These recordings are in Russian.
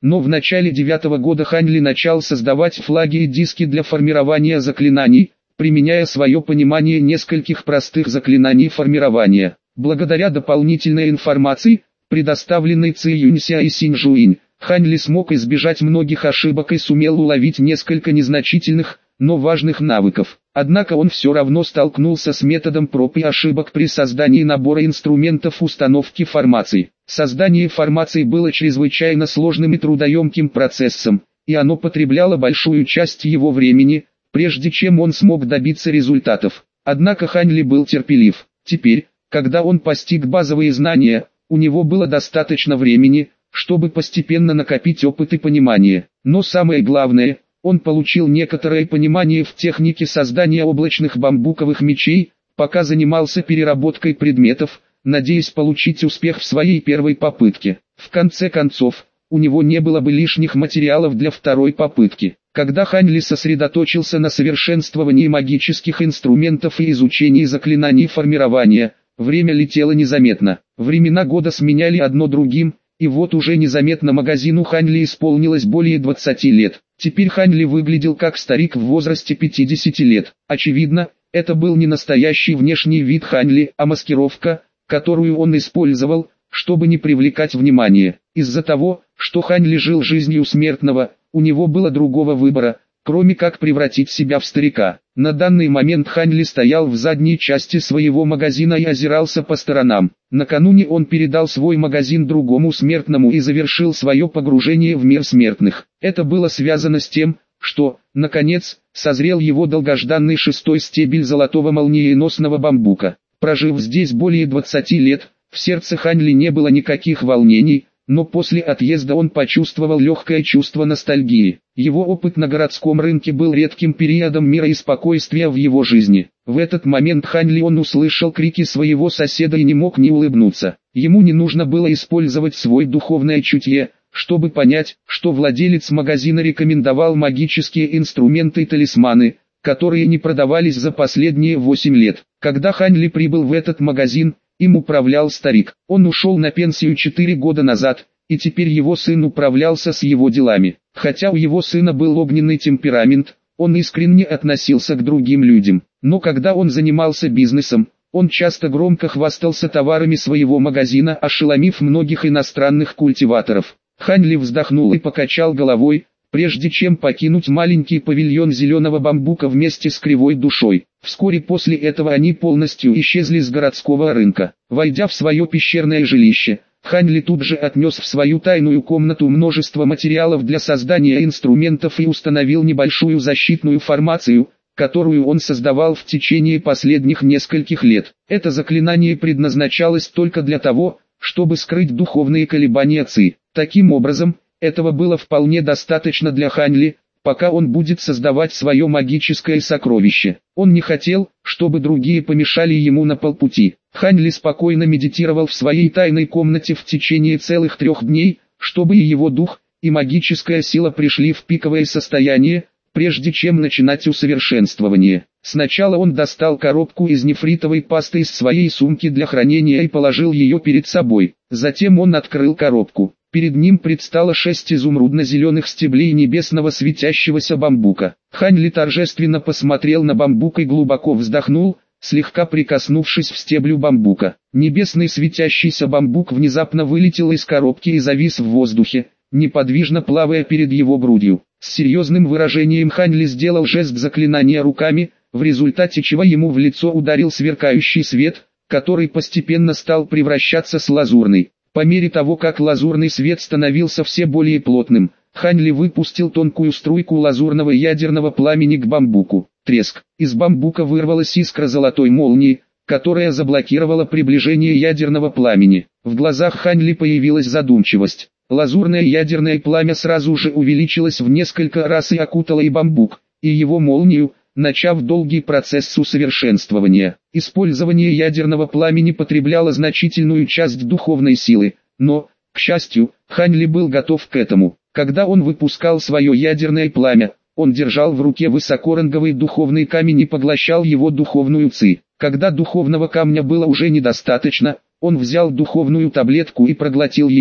Но в начале 9-го года Хань Ли начал создавать флаги и диски для формирования заклинаний, применяя свое понимание нескольких простых заклинаний формирования. Благодаря дополнительной информации, предоставленной Ци Юнься и Синь Жуинь, Хань Ли смог избежать многих ошибок и сумел уловить несколько незначительных, но важных навыков. Однако он все равно столкнулся с методом проб и ошибок при создании набора инструментов установки формаций. Создание формаций было чрезвычайно сложным и трудоемким процессом, и оно потребляло большую часть его времени, прежде чем он смог добиться результатов. Однако Хань Ли был терпелив. Теперь, когда он постиг базовые знания, у него было достаточно времени, чтобы постепенно накопить опыт и понимание. Но самое главное, он получил некоторое понимание в технике создания облачных бамбуковых мечей, пока занимался переработкой предметов, надеясь получить успех в своей первой попытке. В конце концов, у него не было бы лишних материалов для второй попытки. Когда Хань Ли сосредоточился на совершенствовании магических инструментов и изучении заклинаний формирования, время летело незаметно. Времена года сменяли одно другим, и вот уже незаметно магазину Хань Ли исполнилось более 20 лет. Теперь Хань Ли выглядел как старик в возрасте 50 лет. Очевидно, это был не настоящий внешний вид Хань Ли, а маскировка, которую он использовал, чтобы не привлекать внимания. Из-за того, что Хань Ли жил жизнью смертного, у него было другого выбора, кроме как превратить себя в старика. На данный момент Хань Ли стоял в задней части своего магазина и озирался по сторонам. Накануне он передал свой магазин другому смертному и завершил свое погружение в мир смертных. Это было связано с тем, что, наконец, созрел его долгожданный 6-й стебель золотого молниеносного бамбука. Прожив здесь более 20 лет, в сердце Хань Ли не было никаких волнений, но после отъезда он почувствовал легкое чувство ностальгии. Его опыт на городском рынке был редким периодом мира и спокойствия в его жизни. В этот момент Хань Ли он услышал крики своего соседа и не мог не улыбнуться. Ему не нужно было использовать свое духовное чутье, чтобы понять, что владелец магазина рекомендовал магические инструменты и талисманы, которые не продавались за последние 8 лет. Когда Хань Ли прибыл в этот магазин, им управлял старик. Он ушел на пенсию 4 года назад, и теперь его сын управлялся с его делами. Хотя у его сына был огненный темперамент, он искренне относился к другим людям. Но когда он занимался бизнесом, он часто громко хвастался товарами своего магазина, ошеломив многих иностранных культиваторов. Хань Ли вздохнул и покачал головой, прежде чем покинуть маленький павильон зеленого бамбука вместе с кривой душой. Вскоре после этого они полностью исчезли с городского рынка. Войдя в свое пещерное жилище, Хань Ли тут же отнес в свою тайную комнату множество материалов для создания инструментов и установил небольшую защитную формацию, которую он создавал в течение последних нескольких лет. Это заклинание предназначалось только для того, чтобы скрыть духовные колебания Ци. Таким образом, этого было вполне достаточно для Хань Ли, пока он будет создавать свое магическое сокровище. Он не хотел, чтобы другие помешали ему на полпути. Хань Ли спокойно медитировал в своей тайной комнате в течение целых 3 дней, чтобы и его дух, и магическая сила пришли в пиковое состояние, прежде чем начинать усовершенствование. Сначала он достал коробку из нефритовой пасты из своей сумки для хранения и положил ее перед собой. Затем он открыл коробку. Перед ним предстало 6 изумрудно-зеленых стеблей небесного светящегося бамбука. Хань Ли торжественно посмотрел на бамбук и глубоко вздохнул, слегка прикоснувшись к стеблю бамбука. Небесный светящийся бамбук внезапно вылетел из коробки и завис в воздухе, неподвижно плавая перед его грудью. С серьезным выражением Хань Ли сделал жест заклинания руками, в результате чего ему в лицо ударил сверкающий свет, который постепенно стал превращаться в лазурный. По мере того, как лазурный свет становился все более плотным, Хань Ли выпустил тонкую струйку лазурного ядерного пламени к бамбуку. Треск. Из бамбука вырвалась искра золотой молнии, которая заблокировала приближение ядерного пламени. В глазах Хань Ли появилась задумчивость. Лазурное ядерное пламя сразу же увеличилось в несколько раз и окутало и бамбук, и его молнию, начав долгий процесс усовершенствования. Использование ядерного пламени потребляло значительную часть духовной силы, но, к счастью, Хань Ли был готов к этому. Когда он выпускал свое ядерное пламя, он держал в руке высокоранговый духовный камень и поглощал его духовную ци. Когда духовного камня было уже недостаточно, он взял духовную таблетку и проглотил ее.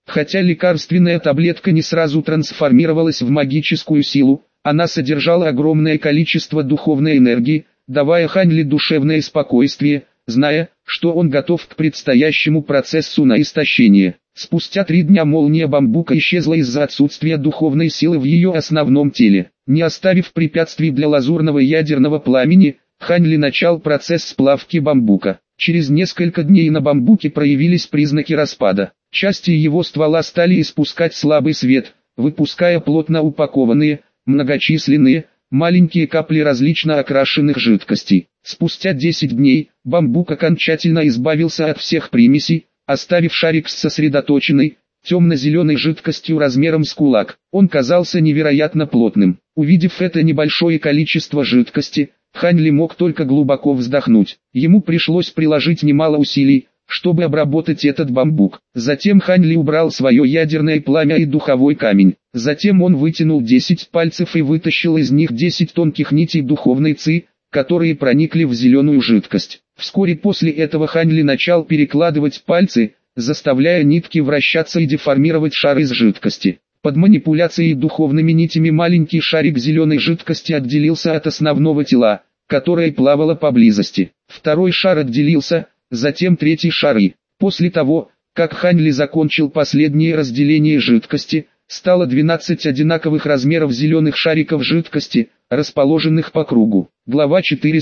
Хотя лекарственная таблетка не сразу трансформировалась в магическую силу, она содержала огромное количество духовной энергии, давая Хань Ли душевное спокойствие, зная, что он готов к предстоящему процессу на истощение. Спустя 3 дня молния бамбука исчезла из-за отсутствия духовной силы в ее основном теле. Не оставив препятствий для лазурного ядерного пламени, Хань Ли начал процесс сплавки бамбука. Через несколько дней на бамбуке проявились признаки распада. Части его ствола стали испускать слабый свет, выпуская плотно упакованные, многочисленные, маленькие капли различно окрашенных жидкостей. Спустя 10 дней, бамбук окончательно избавился от всех примесей, оставив шарик с сосредоточенной, темно-зеленой жидкостью размером с кулак. Он казался невероятно плотным. Увидев это небольшое количество жидкости, Хань Ли мог только глубоко вздохнуть. Ему пришлось приложить немало усилий, чтобы обработать этот бамбук. Затем Хань Ли убрал свое ядерное пламя и духовой камень. Затем он вытянул 10 пальцев и вытащил из них 10 тонких нитей духовной ци, которые проникли в зеленую жидкость. Вскоре после этого Хань Ли начал перекладывать пальцы, заставляя нитки вращаться и деформировать шар из жидкости. Под манипуляцией духовными нитями маленький шарик зеленой жидкости отделился от основного тела, которое плавало поблизости. Второй шар отделился, затем третий шар и, после того, как Хань Ли закончил последнее разделение жидкости, стало 12 одинаковых размеров зеленых шариков жидкости, расположенных по кругу. Глава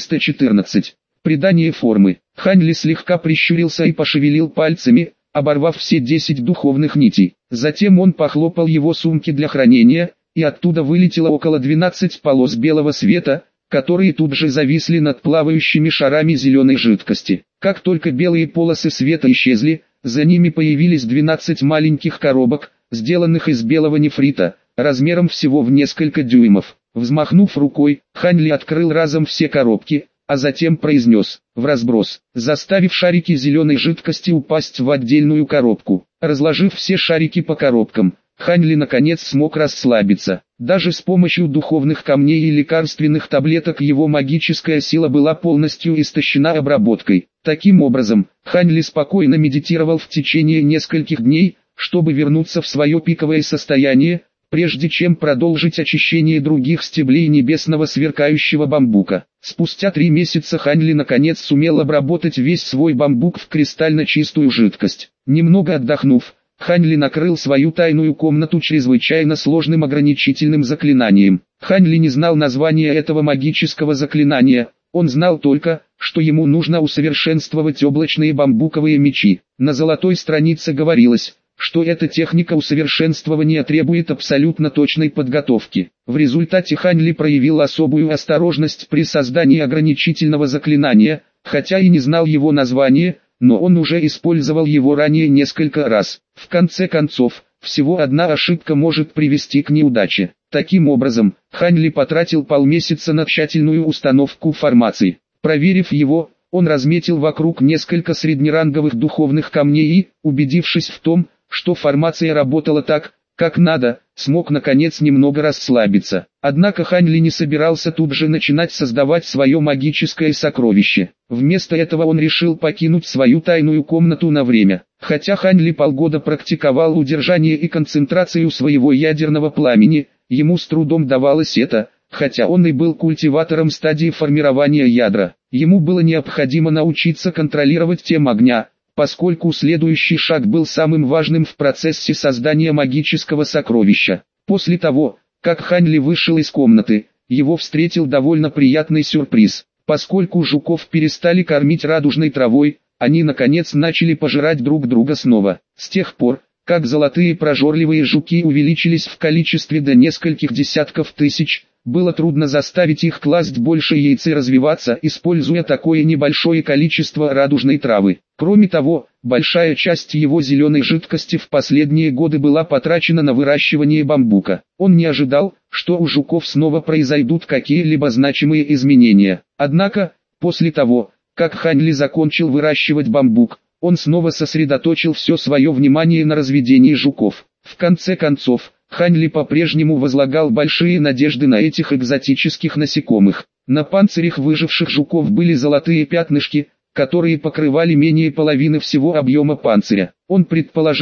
414. Придание формы. Хань Ли слегка прищурился и пошевелил пальцами, оборвав все 10 духовных нитей. Затем он похлопал его сумки для хранения, и оттуда вылетело около 12 полос белого света, которые тут же зависли над плавающими шарами зеленой жидкости. Как только белые полосы света исчезли, за ними появились 12 маленьких коробок, сделанных из белого нефрита, размером всего в несколько дюймов. Взмахнув рукой, Хань Ли открыл разом все коробки, а затем произнес «в разброс», заставив шарики зеленой жидкости упасть в отдельную коробку. Разложив все шарики по коробкам, Хань Ли наконец смог расслабиться. Даже с помощью духовных камней и лекарственных таблеток его магическая сила была полностью истощена обработкой. Таким образом, Хань Ли спокойно медитировал в течение нескольких дней, чтобы вернуться в свое пиковое состояние, прежде чем продолжить очищение других стеблей небесного сверкающего бамбука. Спустя 3 месяца Хань Ли наконец сумел обработать весь свой бамбук в кристально чистую жидкость. Немного отдохнув, Хань Ли накрыл свою тайную комнату чрезвычайно сложным ограничительным заклинанием. Хань Ли не знал названия этого магического заклинания, он знал только, что ему нужно усовершенствовать облачные бамбуковые мечи. На золотой странице говорилось, что эта техника усовершенствования требует абсолютно точной подготовки. В результате Хань Ли проявил особую осторожность при создании ограничительного заклинания, хотя и не знал его названия, но он уже использовал его ранее несколько раз. В конце концов, всего одна ошибка может привести к неудаче. Таким образом, Хань Ли потратил полмесяца на тщательную установку формации. Проверив его, он разметил вокруг несколько среднеранговых духовных камней и, убедившись в том, что формация работала так, как надо, смог наконец немного расслабиться. Однако Хань Ли не собирался тут же начинать создавать свое магическое сокровище. Вместо этого он решил покинуть свою тайную комнату на время. Хотя Хань Ли полгода практиковал удержание и концентрацию своего ядерного пламени, ему с трудом давалось это, хотя он и был культиватором стадии формирования ядра. Ему было необходимо научиться контролировать тему огня, поскольку следующий шаг был самым важным в процессе создания магического сокровища. После того, как Хань Ли вышел из комнаты, его встретил довольно приятный сюрприз. Поскольку жуков перестали кормить радужной травой, они наконец начали пожирать друг друга снова. С тех пор, как золотые прожорливые жуки увеличились в количестве до нескольких десятков тысяч, было трудно заставить их класть больше яиц и развиваться, используя такое небольшое количество радужной травы. Кроме того, большая часть его зеленой жидкости в последние годы была потрачена на выращивание бамбука. Он не ожидал, что у жуков снова произойдут какие-либо значимые изменения. Однако, после того, как Хань Ли закончил выращивать бамбук, он снова сосредоточил все свое внимание на разведении жуков. В конце концов, Хань Ли по-прежнему возлагал большие надежды на этих экзотических насекомых. На панцирях выживших жуков были золотые пятнышки, которые покрывали менее половины всего объема панциря. Он предположил,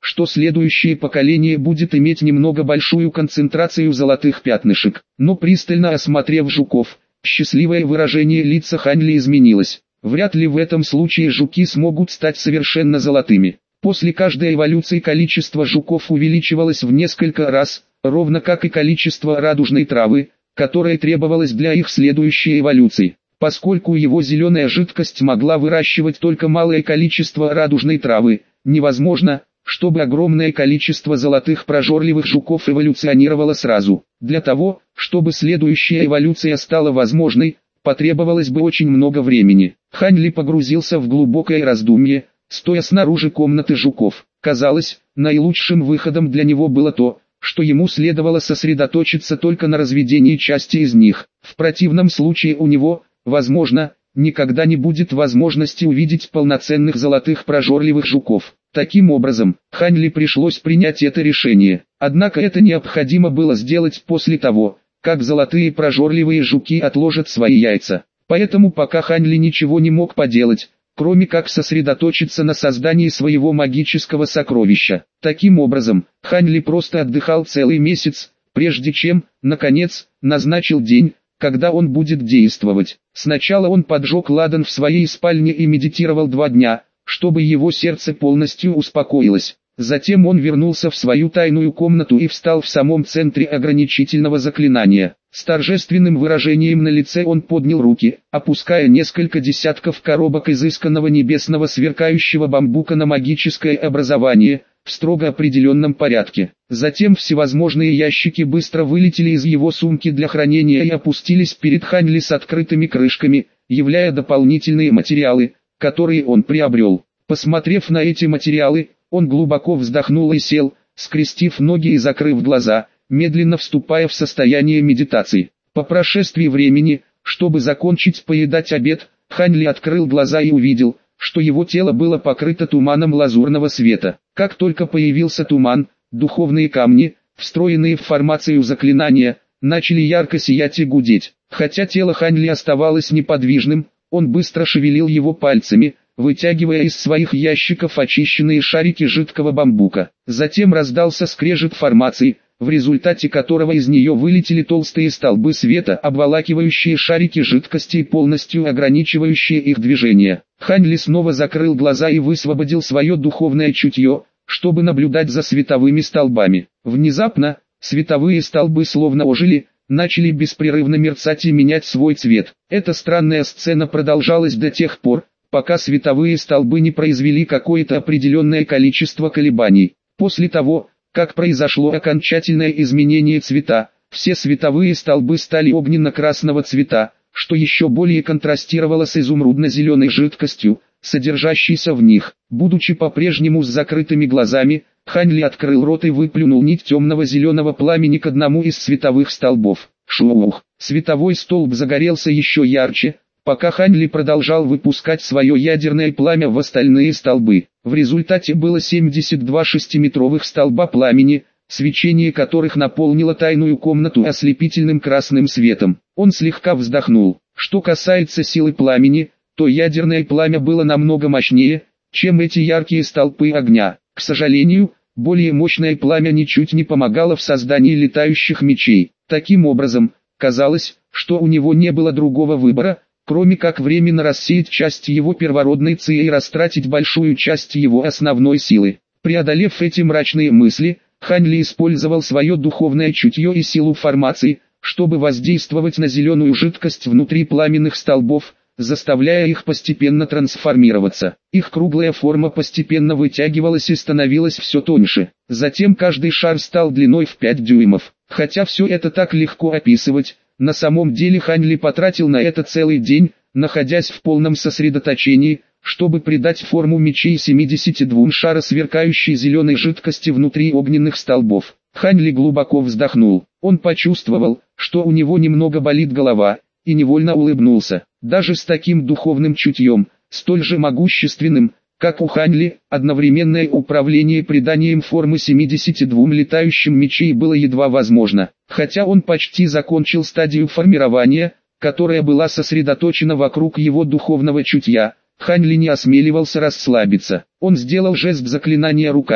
что следующее поколение будет иметь немного большую концентрацию золотых пятнышек. Но пристально осмотрев жуков, счастливое выражение лица Ханьли изменилось. Вряд ли в этом случае жуки смогут стать совершенно золотыми. После каждой эволюции количество жуков увеличивалось в несколько раз, ровно как и количество радужной травы, которая требовалась для их следующей эволюции. Поскольку его зеленая жидкость могла выращивать только малое количество радужной травы, невозможно, чтобы огромное количество золотых прожорливых жуков эволюционировало сразу. Для того, чтобы следующая эволюция стала возможной, потребовалось бы очень много времени. Ханьли погрузился в глубокое раздумье, стоя снаружи комнаты жуков. Казалось, наилучшим выходом для него было то, что ему следовало сосредоточиться только на разведении части из них. В противном случае у него, возможно, никогда не будет возможности увидеть полноценных золотых прожорливых жуков. Таким образом, Ханьли пришлось принять это решение. Однако это необходимо было сделать после того, как золотые прожорливые жуки отложат свои яйца. Поэтому пока Ханьли ничего не мог поделать, кроме как сосредоточиться на создании своего магического сокровища. Таким образом, Ханьли просто отдыхал целый месяц, прежде чем, наконец, назначил день, когда он будет действовать. Сначала он поджег ладан в своей спальне и медитировал 2 дня, чтобы его сердце полностью успокоилось. Затем он вернулся в свою тайную комнату и встал в самом центре ограничительного заклинания. С торжественным выражением на лице он поднял руки, опуская несколько десятков коробок изысканного небесного сверкающего бамбука на магическое образование, в строго определенном порядке. Затем всевозможные ящики быстро вылетели из его сумки для хранения и опустились перед Ханьли с открытыми крышками, являя дополнительные материалы, которые он приобрел. Посмотрев на эти материалы, он глубоко вздохнул и сел, скрестив ноги и закрыв глаза, медленно вступая в состояние медитации. По прошествии времени, чтобы закончить поедать обед, Ханьли открыл глаза и увидел, что его тело было покрыто туманом лазурного света. Как только появился туман, духовные камни, встроенные в формацию заклинания, начали ярко сиять и гудеть. Хотя тело Ханьли оставалось неподвижным, он быстро шевелил его пальцами, вытягивая из своих ящиков очищенные шарики жидкого бамбука. Затем раздался скрежет формации, в результате которого из нее вылетели толстые столбы света, обволакивающие шарики жидкости и полностью ограничивающие их движение. Ханьли снова закрыл глаза и высвободил свое духовное чутье, чтобы наблюдать за световыми столбами. Внезапно, световые столбы словно ожили, начали беспрерывно мерцать и менять свой цвет. Эта странная сцена продолжалась до тех пор, пока световые столбы не произвели какое-то определенное количество колебаний. После того, как произошло окончательное изменение цвета, все световые столбы стали огненно-красного цвета, что еще более контрастировало с изумрудно-зеленой жидкостью, содержащейся в них. Будучи по-прежнему с закрытыми глазами, Ханьли открыл рот и выплюнул нить темного зеленого пламени к одному из световых столбов. Шух! Световой столб загорелся еще ярче, пока Ханьли продолжал выпускать свое ядерное пламя в остальные столбы. В результате было 72 шестиметровых столба пламени, свечение которых наполнило тайную комнату ослепительным красным светом. Он слегка вздохнул. Что касается силы пламени, то ядерное пламя было намного мощнее, чем эти яркие столпы огня. К сожалению, более мощное пламя ничуть не помогало в создании летающих мечей. Таким образом, казалось, что у него не было другого выбора, кроме как временно рассеять часть его первородной ци и растратить большую часть его основной силы. Преодолев эти мрачные мысли, Ханьли использовал свое духовное чутье и силу формации, чтобы воздействовать на зеленую жидкость внутри пламенных столбов, заставляя их постепенно трансформироваться. Их круглая форма постепенно вытягивалась и становилась все тоньше. Затем каждый шар стал длиной в 5 дюймов. Хотя все это так легко описывать, на самом деле Ханьли потратил на это целый день, находясь в полном сосредоточении, чтобы придать форму мечей 72 шара сверкающей зеленой жидкости внутри огненных столбов. Ханьли глубоко вздохнул. Он почувствовал, что у него немного болит голова, и невольно улыбнулся. Даже с таким духовным чутьем, столь же могущественным, как у Ханьли, одновременное управление приданием формы 72 летающим мечей было едва возможно. Хотя он почти закончил стадию формирования, которая была сосредоточена вокруг его духовного чутья, Ханьли не осмеливался расслабиться. Он сделал жест заклинания руками,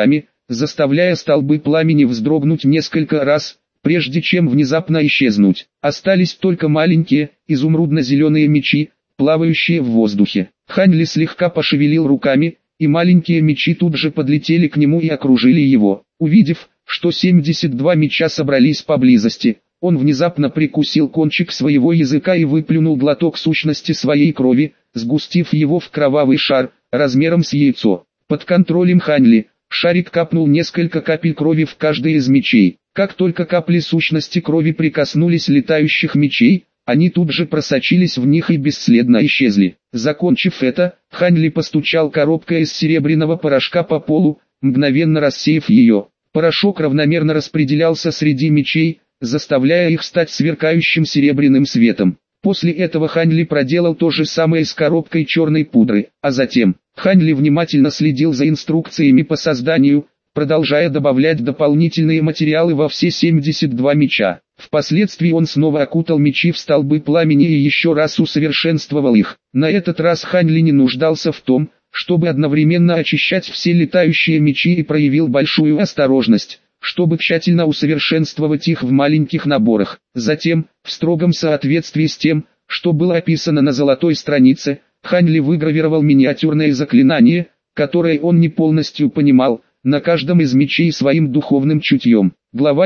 заставляя столбы пламени вздрогнуть несколько раз, прежде чем внезапно исчезнуть. Остались только маленькие, изумрудно-зеленые мечи, плавающие в воздухе. Хань Ли слегка пошевелил руками, и маленькие мечи тут же подлетели к нему и окружили его. Увидев, что 72 меча собрались поблизости, он внезапно прикусил кончик своего языка и выплюнул глоток сущности своей крови, сгустив его в кровавый шар, размером с яйцо. Под контролем Хань Ли, шарик капнул несколько капель крови в каждый из мечей. Как только капли сущности крови прикоснулись летающих мечей, они тут же просочились в них и бесследно исчезли. Закончив это, Хань Ли постучал коробкой из серебряного порошка по полу, мгновенно рассеяв ее. Порошок равномерно распределялся среди мечей, заставляя их стать сверкающим серебряным светом. После этого Хань Ли проделал то же самое с коробкой черной пудры, а затем Хань Ли внимательно следил за инструкциями по созданию, продолжая добавлять дополнительные материалы во все 72 меча. Впоследствии он снова окутал мечи в столбы пламени и еще раз усовершенствовал их. На этот раз Хань Ли не нуждался в том, чтобы одновременно очищать все летающие мечи, и проявил большую осторожность, чтобы тщательно усовершенствовать их в маленьких наборах. Затем, в строгом соответствии с тем, что было описано на золотой странице, Хань Ли выгравировал миниатюрное заклинание, которое он не полностью понимал, на каждом из мечей своим духовным чутьем. Глава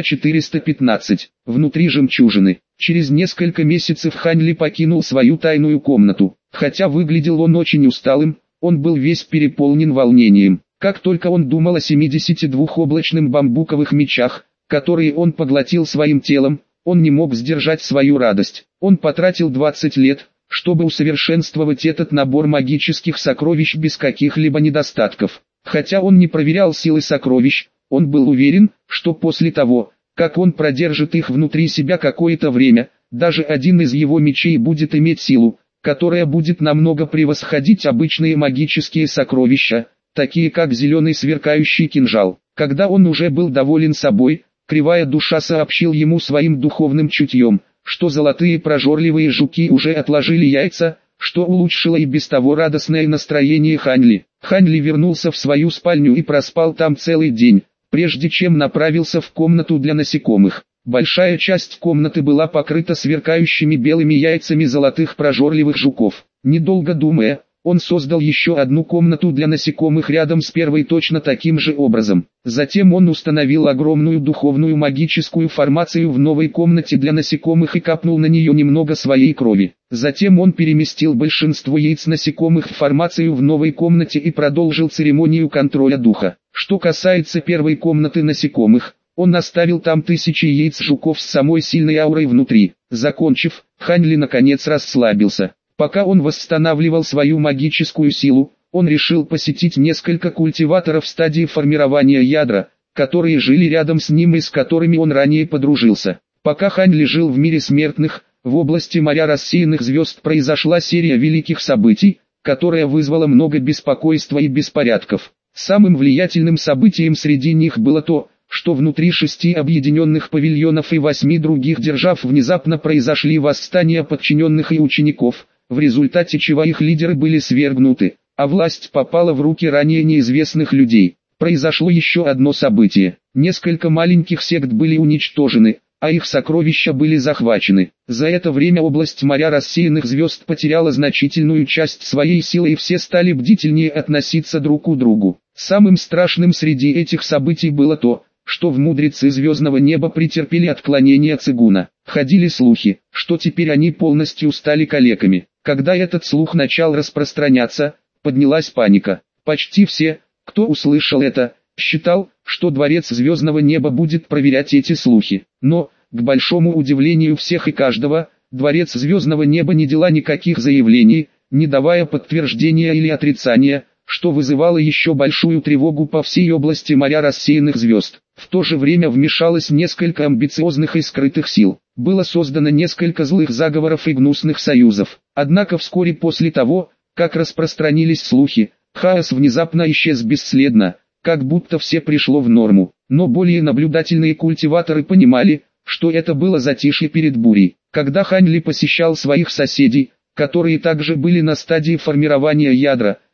415. Внутри жемчужины. Через несколько месяцев Хань Ли покинул свою тайную комнату. Хотя выглядел он очень усталым, он был весь переполнен волнением. Как только он думал о 72 облачных бамбуковых мечах, которые он поглотил своим телом, он не мог сдержать свою радость. Он потратил 20 лет, чтобы усовершенствовать этот набор магических сокровищ без каких-либо недостатков. Хотя он не проверял силы сокровищ, он был уверен, что после того, как он продержит их внутри себя какое-то время, даже один из его мечей будет иметь силу, которая будет намного превосходить обычные магические сокровища, такие как зеленый сверкающий кинжал. Когда он уже был доволен собой, Кривая Душа сообщил ему своим духовным чутьем, что золотые прожорливые жуки уже отложили яйца, что улучшило и без того радостное настроение Хань Ли. Хань Ли вернулся в свою спальню и проспал там целый день, прежде чем направился в комнату для насекомых. Большая часть комнаты была покрыта сверкающими белыми яйцами золотых прожорливых жуков. Недолго думая, он создал еще одну комнату для насекомых рядом с первой точно таким же образом. Затем он установил огромную духовную магическую формацию в новой комнате для насекомых и капнул на нее немного своей крови. Затем он переместил большинство яиц насекомых в формацию в новой комнате и продолжил церемонию контроля духа. Что касается первой комнаты насекомых, он оставил там тысячи яиц жуков с самой сильной аурой внутри. Закончив, Хань Ли наконец расслабился. Пока он восстанавливал свою магическую силу, он решил посетить несколько культиваторов в стадии формирования ядра, которые жили рядом с ним и с которыми он ранее подружился. Пока Хань Ли жил в мире смертных, в области моря рассеянных звезд произошла серия великих событий, которая вызвала много беспокойства и беспорядков. Самым влиятельным событием среди них было то, что внутри 6 объединенных павильонов и 8 других держав внезапно произошли восстания подчиненных и учеников, в результате чего их лидеры были свергнуты, а власть попала в руки ранее неизвестных людей. Произошло еще одно событие. Несколько маленьких сект были уничтожены, а их сокровища были захвачены. За это время область моря рассеянных звезд потеряла значительную часть своей силы, и все стали бдительнее относиться друг к другу. Самым страшным среди этих событий было то, что в мудрецы звездного неба претерпели отклонение цигуна. Ходили слухи, что теперь они полностью стали калеками. Когда этот слух начал распространяться, поднялась паника. Почти все, кто услышал это, считал, что дворец звездного неба будет проверять эти слухи. Но, к большому удивлению всех и каждого, дворец звездного неба не делал никаких заявлений, не давая подтверждения или отрицания, что вызывало еще большую тревогу по всей области моря рассеянных звезд. В то же время вмешалось несколько амбициозных и скрытых сил. Было создано несколько злых заговоров и гнусных союзов. Однако вскоре после того, как распространились слухи, хаос внезапно исчез бесследно, как будто все пришло в норму. Но более наблюдательные культиваторы понимали, что это было затишье перед бурей. Когда Хань Ли посещал своих соседей, которые также были на стадии формирования ядра,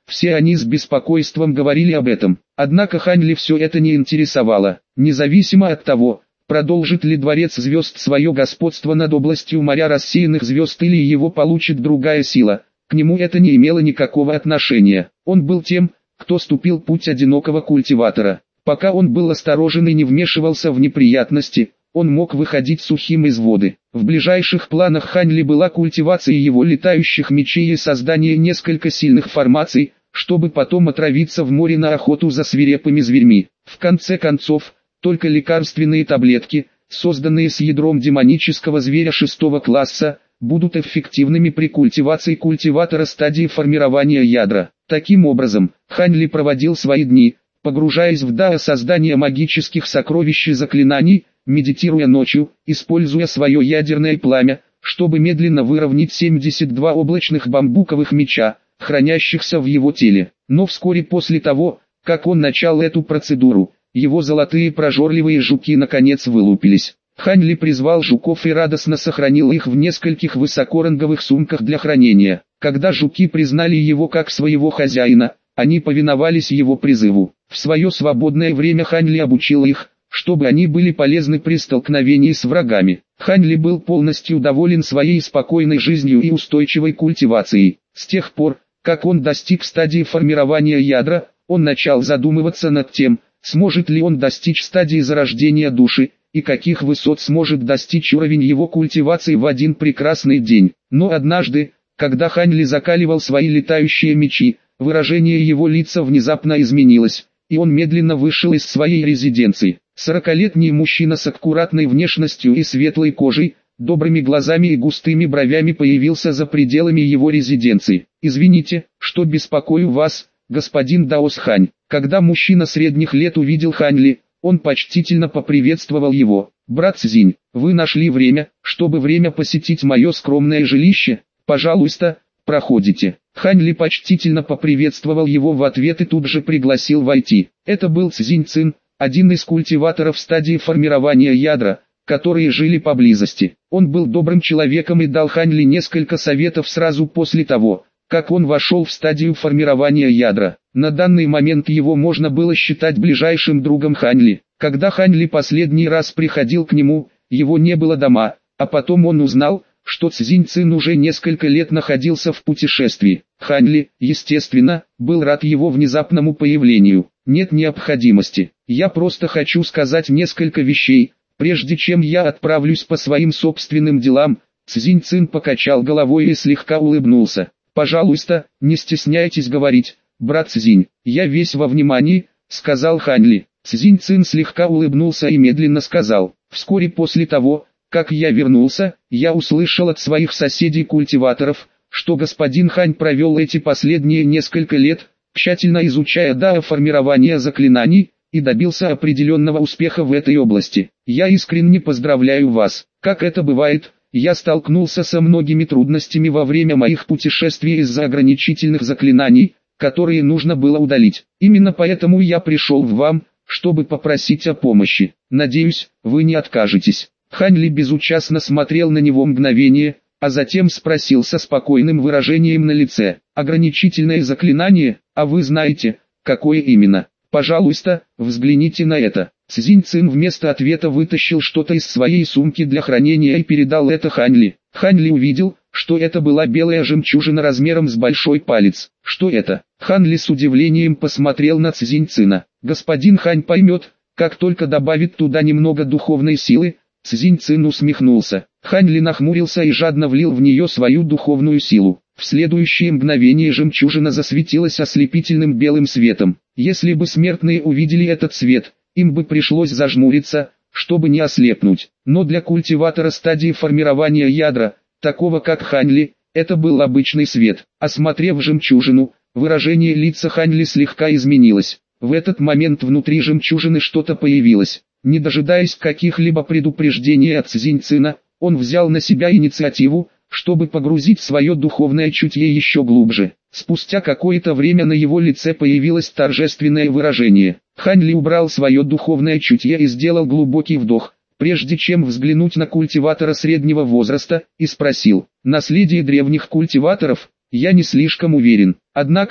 все они с беспокойством говорили об этом. Однако Хань Ли все это не интересовало. Независимо от того, продолжит ли дворец звезд свое господство над областью моря рассеянных звезд или его получит другая сила, к нему это не имело никакого отношения. Он был тем, кто ступил путь одинокого культиватора. Пока он был осторожен и не вмешивался в неприятности, он мог выходить сухим из воды. В ближайших планах Хань Ли была культивация его летающих мечей и создание нескольких сильных формаций, чтобы потом отравиться в море на охоту за свирепыми зверьми. В конце концов, только лекарственные таблетки, созданные с ядром демонического зверя 6-го класса, будут эффективными при культивации культиватора стадии формирования ядра. Таким образом, Хань Ли проводил свои дни, погружаясь в создание магических сокровищ и заклинаний, медитируя ночью, используя свое ядерное пламя, чтобы медленно выровнять 72 облачных бамбуковых меча, хранящихся в его теле. Но вскоре после того, как он начал эту процедуру, его золотые прожорливые жуки наконец вылупились. Хань Ли призвал жуков и радостно сохранил их в нескольких высокоранговых сумках для хранения. Когда жуки признали его как своего хозяина, они повиновались его призыву. В свое свободное время Хань Ли обучил их, чтобы они были полезны при столкновении с врагами. Хань Ли был полностью доволен своей спокойной жизнью и устойчивой культивацией. С тех пор, как он достиг стадии формирования ядра, он начал задумываться над тем, сможет ли он достичь стадии зарождения души, и каких высот сможет достичь уровень его культивации в один прекрасный день. Но однажды, когда Хань Ли закаливал свои летающие мечи, выражение его лица внезапно изменилось, и он медленно вышел из своей резиденции. 40-летний мужчина с аккуратной внешностью и светлой кожей, добрыми глазами и густыми бровями появился за пределами его резиденции. «Извините, что беспокою вас, господин Даос Хань». Когда мужчина средних лет увидел Хань Ли, он почтительно поприветствовал его. «Брат Цзинь, вы нашли время, чтобы посетить мое скромное жилище? Пожалуйста, проходите». Хань Ли почтительно поприветствовал его в ответ и тут же пригласил войти. Это был Цзинь Цин, один из культиваторов стадии формирования ядра, которые жили поблизости. Он был добрым человеком и дал Хань Ли несколько советов сразу после того, как он вошел в стадию формирования ядра. На данный момент его можно было считать ближайшим другом Хань Ли. Когда Хань Ли последний раз приходил к нему, его не было дома, а потом он узнал, что Цзинь Цин уже несколько лет находился в путешествии. Хань Ли, естественно, был рад его внезапному появлению. «Нет необходимости. Я просто хочу сказать несколько вещей, прежде чем я отправлюсь по своим собственным делам». Цзинь Цин покачал головой и слегка улыбнулся. «Пожалуйста, не стесняйтесь говорить, брат Цзинь, я весь во внимании», — сказал Хань Ли. Цзинь Цин слегка улыбнулся и медленно сказал: «Вскоре после того, как я вернулся, я услышал от своих соседей-культиваторов, что господин Хань провел эти последние несколько лет, тщательно изучая формирование заклинаний, и добился определенного успеха в этой области. Я искренне поздравляю вас. Как это бывает, я столкнулся со многими трудностями во время моих путешествий из-за ограничительных заклинаний, которые нужно было удалить. Именно поэтому я пришел к вам, чтобы попросить о помощи. Надеюсь, вы не откажетесь». Хань Ли безучастно смотрел на него мгновение, а затем спросил со спокойным выражением на лице: «Ограничительное заклинание, а вы знаете, какое именно? Пожалуйста, взгляните на это». Цзинь Цин вместо ответа вытащил что-то из своей сумки для хранения и передал это Хань Ли. Хань Ли увидел, что это была белая жемчужина размером с большой палец. «Что это?» Хань Ли с удивлением посмотрел на Цзинь Цина. «Господин Хань поймет, как только добавит туда немного духовной силы». Цзинь Цин усмехнулся. Хань Ли нахмурился и жадно влил в нее свою духовную силу. В следующее мгновение жемчужина засветилась ослепительным белым светом. Если бы смертные увидели этот свет, им бы пришлось зажмуриться, чтобы не ослепнуть. Но для культиватора стадии формирования ядра, такого как Хань Ли, это был обычный свет. Осмотрев жемчужину, выражение лица Хань Ли слегка изменилось. В этот момент внутри жемчужины что-то появилось. Не дожидаясь каких-либо предупреждений от Цзинь Цина, он взял на себя инициативу, чтобы погрузить свое духовное чутье еще глубже. Спустя какое-то время на его лице появилось торжественное выражение. Хань Ли убрал свое духовное чутье и сделал глубокий вдох, прежде чем взглянуть на культиватора среднего возраста, и спросил: «Наследие древних культиваторов? Я не слишком уверен. Однако,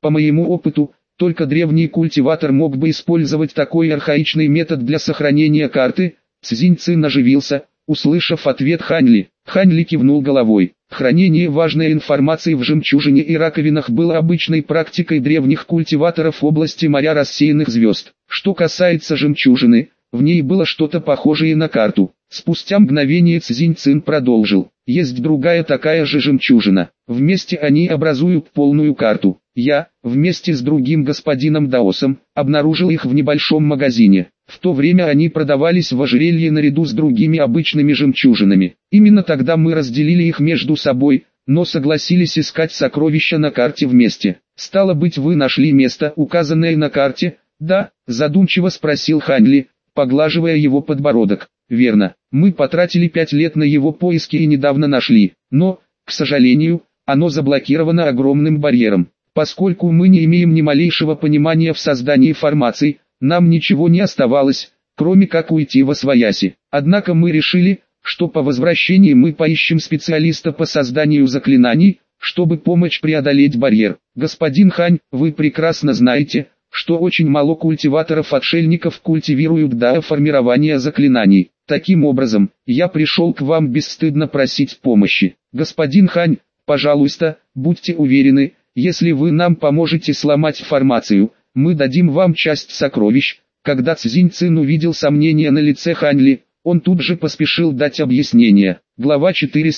По моему опыту, только древний культиватор мог бы использовать такой архаичный метод для сохранения карты. Цзиньцин оживился, услышав ответ Хань Ли. Хань Ли кивнул головой. Хранение важной информации в жемчужине и раковинах было обычной практикой древних культиваторов в области моря рассеянных звезд. Что касается жемчужины, в ней было что-то похожее на карту. Спустя мгновение Цзиньцин продолжил. Есть другая такая же жемчужина. Вместе они образуют полную карту. Я, вместе с другим господином Даосом, обнаружил их в небольшом магазине. В то время они продавались в ожерелье наряду с другими обычными жемчужинами. Именно тогда мы разделили их между собой, но согласились искать сокровища на карте вместе. Стало быть, вы нашли место, указанное на карте? Да, задумчиво спросил Хань Ли, поглаживая его подбородок. Верно, мы потратили 5 лет на его поиски и недавно нашли, но, к сожалению, оно заблокировано огромным барьером. Поскольку мы не имеем ни малейшего понимания в создании формаций, нам ничего не оставалось, кроме как уйти восвояси. Однако мы решили, что по возвращении мы поищем специалиста по созданию заклинаний, чтобы помочь преодолеть барьер. Господин Хань, вы прекрасно знаете, что очень мало культиваторов-отшельников культивируют до формирования заклинаний. Таким образом, я пришел к вам бесстыдно просить помощи. Господин Хань, пожалуйста, будьте уверены, если вы нам поможете сломать формацию, мы дадим вам часть сокровищ. Когда Цзиньцин увидел сомнения на лице Хань Ли, он тут же поспешил дать объяснение. Глава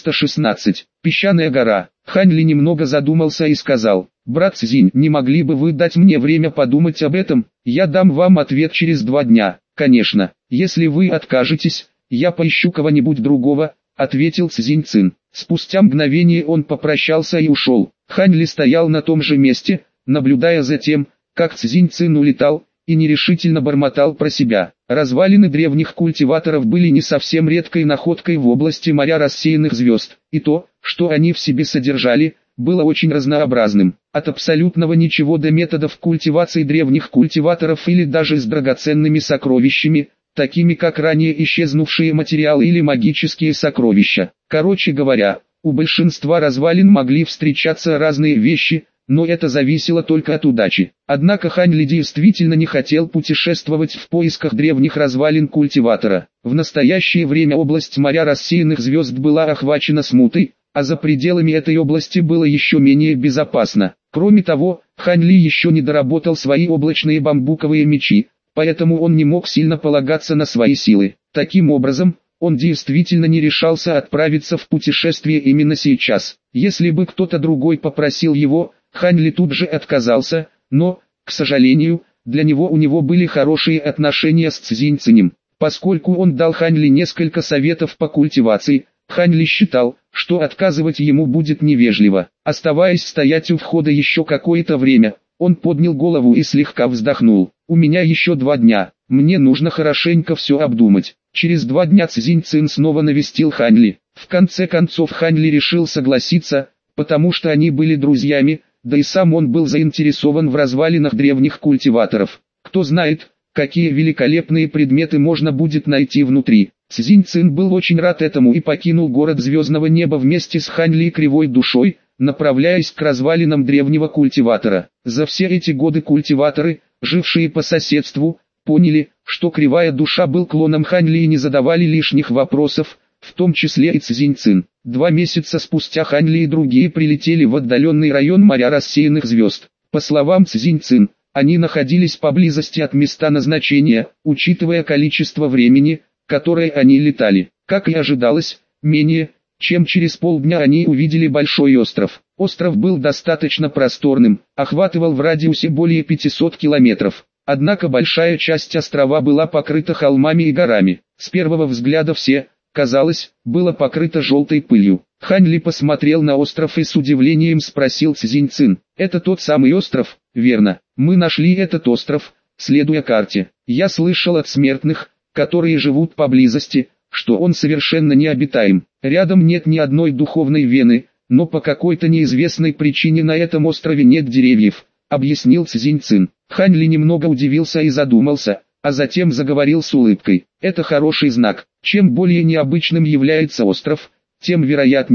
416. Песчаная гора. Хань Ли немного задумался и сказал: «Брат Цзинь, не могли бы вы дать мне время подумать об этом? Я дам вам ответ через 2 дня». «Конечно, если вы откажетесь, я поищу кого-нибудь другого», — ответил Цзиньцин. Спустя мгновение он попрощался и ушел. Хань Ли стоял на том же месте, наблюдая за тем, как Цзиньцин улетал, и нерешительно бормотал про себя. Развалины древних культиваторов были не совсем редкой находкой в области моря рассеянных звезд, и то, что они в себе содержали, было очень разнообразным. От абсолютного ничего до методов культивации древних культиваторов или даже с драгоценными сокровищами, такими как ранее исчезнувшие материалы или магические сокровища. Короче говоря, у большинства развалин могли встречаться разные вещи, но это зависело только от удачи. Однако Хань Ли действительно не хотел путешествовать в поисках древних развалин культиватора. В настоящее время область моря рассеянных звезд была охвачена смутой, а за пределами этой области было еще менее безопасно. Кроме того, Хань Ли еще не доработал свои облачные бамбуковые мечи, поэтому он не мог сильно полагаться на свои силы. Таким образом, он действительно не решался отправиться в путешествие именно сейчас. Если бы кто-то другой попросил его, Хань Ли тут же отказался, но, к сожалению, для него у него были хорошие отношения с Цзиньцинем. Поскольку он дал Хань Ли несколько советов по культивации, Хань Ли считал, что отказывать ему будет невежливо. Оставаясь стоять у входа еще какое-то время, он поднял голову и слегка вздохнул. «У меня еще 2 дня, мне нужно хорошенько все обдумать». Через 2 дня Цзиньцин снова навестил Хань Ли. В конце концов Хань Ли решил согласиться, потому что они были друзьями, да и сам он был заинтересован в развалинах древних культиваторов. Кто знает, какие великолепные предметы можно будет найти внутри. Цзиньцин был очень рад этому и покинул город звездного неба вместе с Хань Ли кривой душой, направляясь к развалинам древнего культиватора. За все эти годы культиваторы, жившие по соседству, поняли, что кривая душа был клоном Хань Ли и не задавали лишних вопросов, в том числе и Цзиньцин. 2 месяца спустя Хань Ли и другие прилетели в отдаленный район моря рассеянных звезд. По словам Цзиньцин, они находились поблизости от места назначения, учитывая количество времени, которое они летали. Как и ожидалось, менее чем через полдня они увидели большой остров. Остров был достаточно просторным, охватывал в радиусе более 500 километров. Однако большая часть острова была покрыта холмами и горами. С первого взгляда все, казалось, было покрыто желтой пылью. Хань Ли посмотрел на остров и с удивлением спросил Цзиньцин: «Это тот самый остров?» «Верно, мы нашли этот остров, следуя карте. Я слышал от смертных, которые живут поблизости, что он совершенно необитаем. Рядом нет ни одной духовной вены, но по какой-то неизвестной причине на этом острове нет деревьев», — объяснил Цзиньцин. Хань Ли немного удивился и задумался, а затем заговорил с улыбкой. «Это хороший знак. Чем более необычным является остров, тем вероятнее,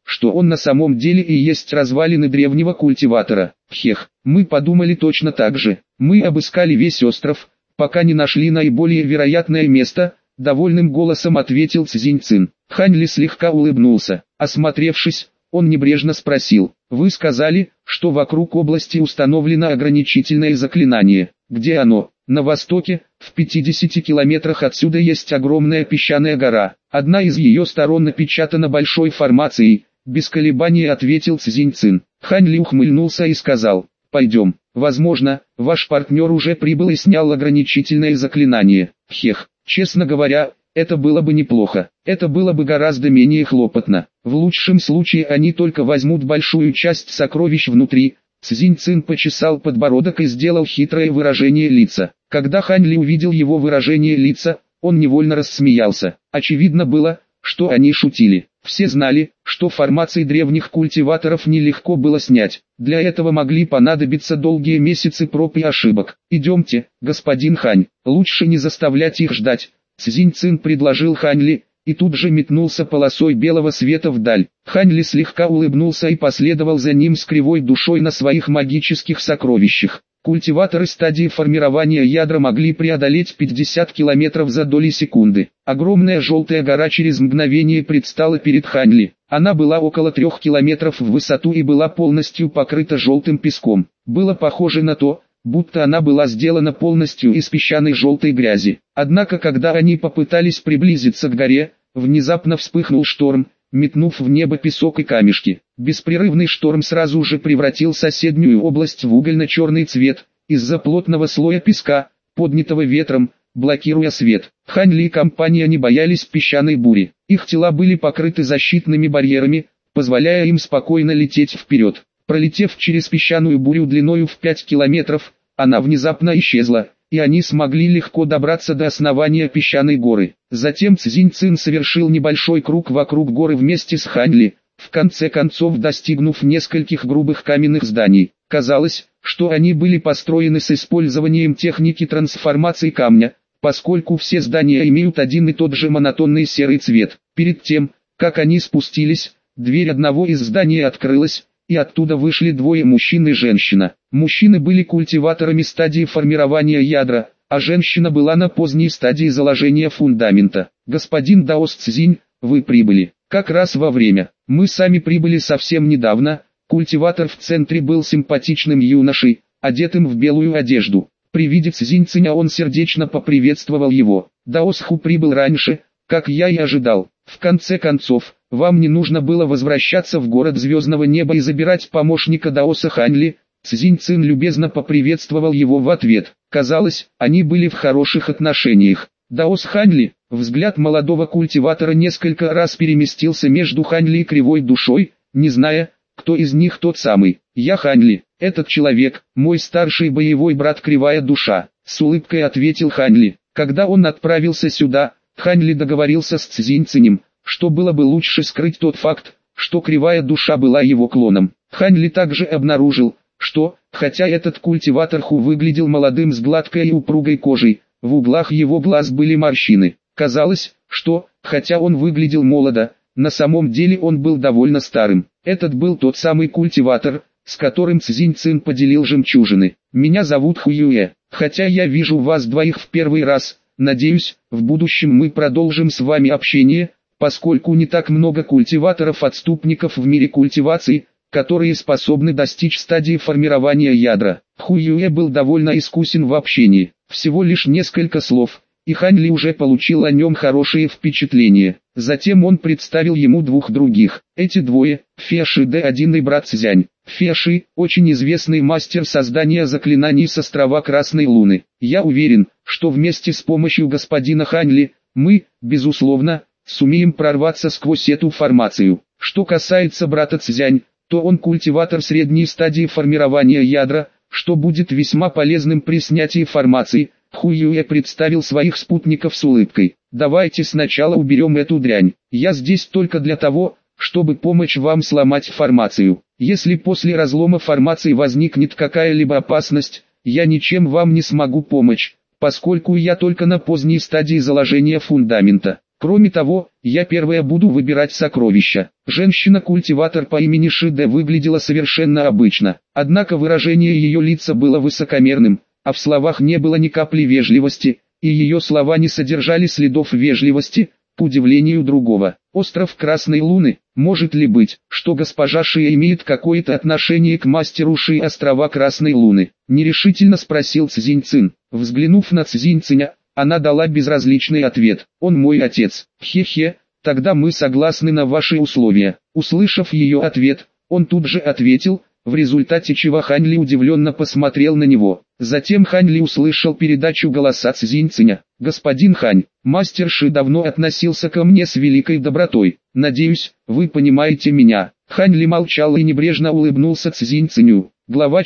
что он на самом деле и есть развалины древнего культиватора. Хех, мы подумали точно так же. Мы обыскали весь остров, пока не нашли наиболее вероятное место, довольным голосом ответил Цзиньцин. Хань Ли слегка улыбнулся. Осмотревшись, он небрежно спросил: «Вы сказали, что вокруг области установлено ограничительное заклинание. Где оно?» «На востоке, в 50 километрах отсюда есть огромная песчаная гора. Одна из ее сторон напечатана большой формацией», — без колебаний ответил Цзиньцин. Хань Ли ухмыльнулся и сказал: «Пойдем. Возможно, ваш партнер уже прибыл и снял ограничительное заклинание». Хех, честно говоря, это было бы неплохо. Это было бы гораздо менее хлопотно. В лучшем случае они только возьмут большую часть сокровищ внутри. Цзиньцин почесал подбородок и сделал хитрое выражение лица. Когда Хань Ли увидел его выражение лица, он невольно рассмеялся. Очевидно было, что они шутили. Все знали, что формации древних культиваторов нелегко было снять. Для этого могли понадобиться долгие месяцы проб и ошибок. «Идемте, господин Хань, лучше не заставлять их ждать», — Цзиньцин предложил Хань Ли, и тут же метнулся полосой белого света вдаль. Хань Ли слегка улыбнулся и последовал за ним с кривой душой на своих магических сокровищах. Культиваторы стадии формирования ядра могли преодолеть 50 километров за доли секунды. Огромная желтая гора через мгновение предстала перед Хань Ли. Она была около 3 километров в высоту и была полностью покрыта желтым песком. Было похоже на то, будто она была сделана полностью из песчаной желтой грязи. Однако когда они попытались приблизиться к горе, внезапно вспыхнул шторм, метнув в небо песок и камешки. Беспрерывный шторм сразу же превратил соседнюю область в угольно-черный цвет, из-за плотного слоя песка, поднятого ветром, блокируя свет. Хань Ли и компания не боялись песчаной бури. Их тела были покрыты защитными барьерами, позволяя им спокойно лететь вперед. Пролетев через песчаную бурю длиною в 5 километров, она внезапно исчезла, и они смогли легко добраться до основания песчаной горы. Затем Цзиньцин совершил небольшой круг вокруг горы вместе с Хань Ли, в конце концов достигнув нескольких грубых каменных зданий. Казалось, что они были построены с использованием техники трансформации камня, поскольку все здания имеют один и тот же монотонный серый цвет. Перед тем, как они спустились, дверь одного из зданий открылась, и оттуда вышли двое мужчин и женщина. Мужчины были культиваторами стадии формирования ядра, а женщина была на поздней стадии заложения фундамента. «Господин Даос Цзинь, вы прибыли. Как раз вовремя. Мы сами прибыли совсем недавно». Культиватор в центре был симпатичным юношей, одетым в белую одежду. При виде Цзиньциня он сердечно поприветствовал его. «Даос Ху прибыл раньше, как я и ожидал. В конце концов, вам не нужно было возвращаться в город Звездного Неба и забирать помощника Даоса Хань Ли». Цзиньцин любезно поприветствовал его в ответ. Казалось, они были в хороших отношениях. Даос Хань Ли, взгляд молодого культиватора несколько раз переместился между Хань Ли и кривой душой, не зная, кто из них тот самый. «Я Хань Ли, этот человек, мой старший боевой брат Кривая Душа», — с улыбкой ответил Хань Ли. Когда он отправился сюда, Хань Ли договорился с Цзиньцинем, что было бы лучше скрыть тот факт, что Кривая Душа была его клоном. Хань Ли также обнаружил, что, хотя этот культиватор Ху выглядел молодым с гладкой и упругой кожей, в углах его глаз были морщины. Казалось, что, хотя он выглядел молодо, на самом деле он был довольно старым. Этот был тот самый культиватор, с которым Цзиньцин поделил жемчужины. «Меня зовут Ху Юэ. Хотя я вижу вас двоих в первый раз, надеюсь, в будущем мы продолжим с вами общение, поскольку не так много культиваторов-отступников в мире культивации, которые способны достичь стадии формирования ядра». Ху Юэ был довольно искусен в общении. Всего лишь несколько слов, и Хань Ли уже получил о нем хорошие впечатления. Затем он представил ему двух других. Эти двое, Феши Д1 и брат Цзянь. Феши – очень известный мастер создания заклинаний с острова Красной Луны. Я уверен, что вместе с помощью господина Хань Ли, мы, безусловно, сумеем прорваться сквозь эту формацию. Что касается брата Цзянь, то он культиватор средней стадии формирования ядра, что будет весьма полезным при снятии формации. Ху Юэ представил своих спутников с улыбкой. «Давайте сначала уберем эту дрянь. Я здесь только для того, чтобы помочь вам сломать формацию. Если после разлома формации возникнет какая-либо опасность, я ничем вам не смогу помочь, поскольку я только на поздней стадии заложения фундамента». Кроме того, я первая буду выбирать сокровища. Женщина-культиватор по имени Шиде выглядела совершенно обычно, однако выражение ее лица было высокомерным, а в словах не было ни капли вежливости, и ее слова не содержали следов вежливости, к удивлению другого. Остров Красной Луны, может ли быть, что госпожа Ши имеет какое-то отношение к мастеру Ши острова Красной Луны? Нерешительно спросил Цзиньцин. Взглянув на Цзиньциня, она дала безразличный ответ. Он мой отец. Хе-хе, тогда мы согласны на ваши условия. Услышав ее ответ, он тут же ответил, в результате чего Хань Ли удивленно посмотрел на него. Затем Хань Ли услышал передачу голоса Цзиньциня. «Господин Хань, мастер Ши давно относился ко мне с великой добротой. Надеюсь, вы понимаете меня». Хань Ли молчал и небрежно улыбнулся Цзиньциню. Глава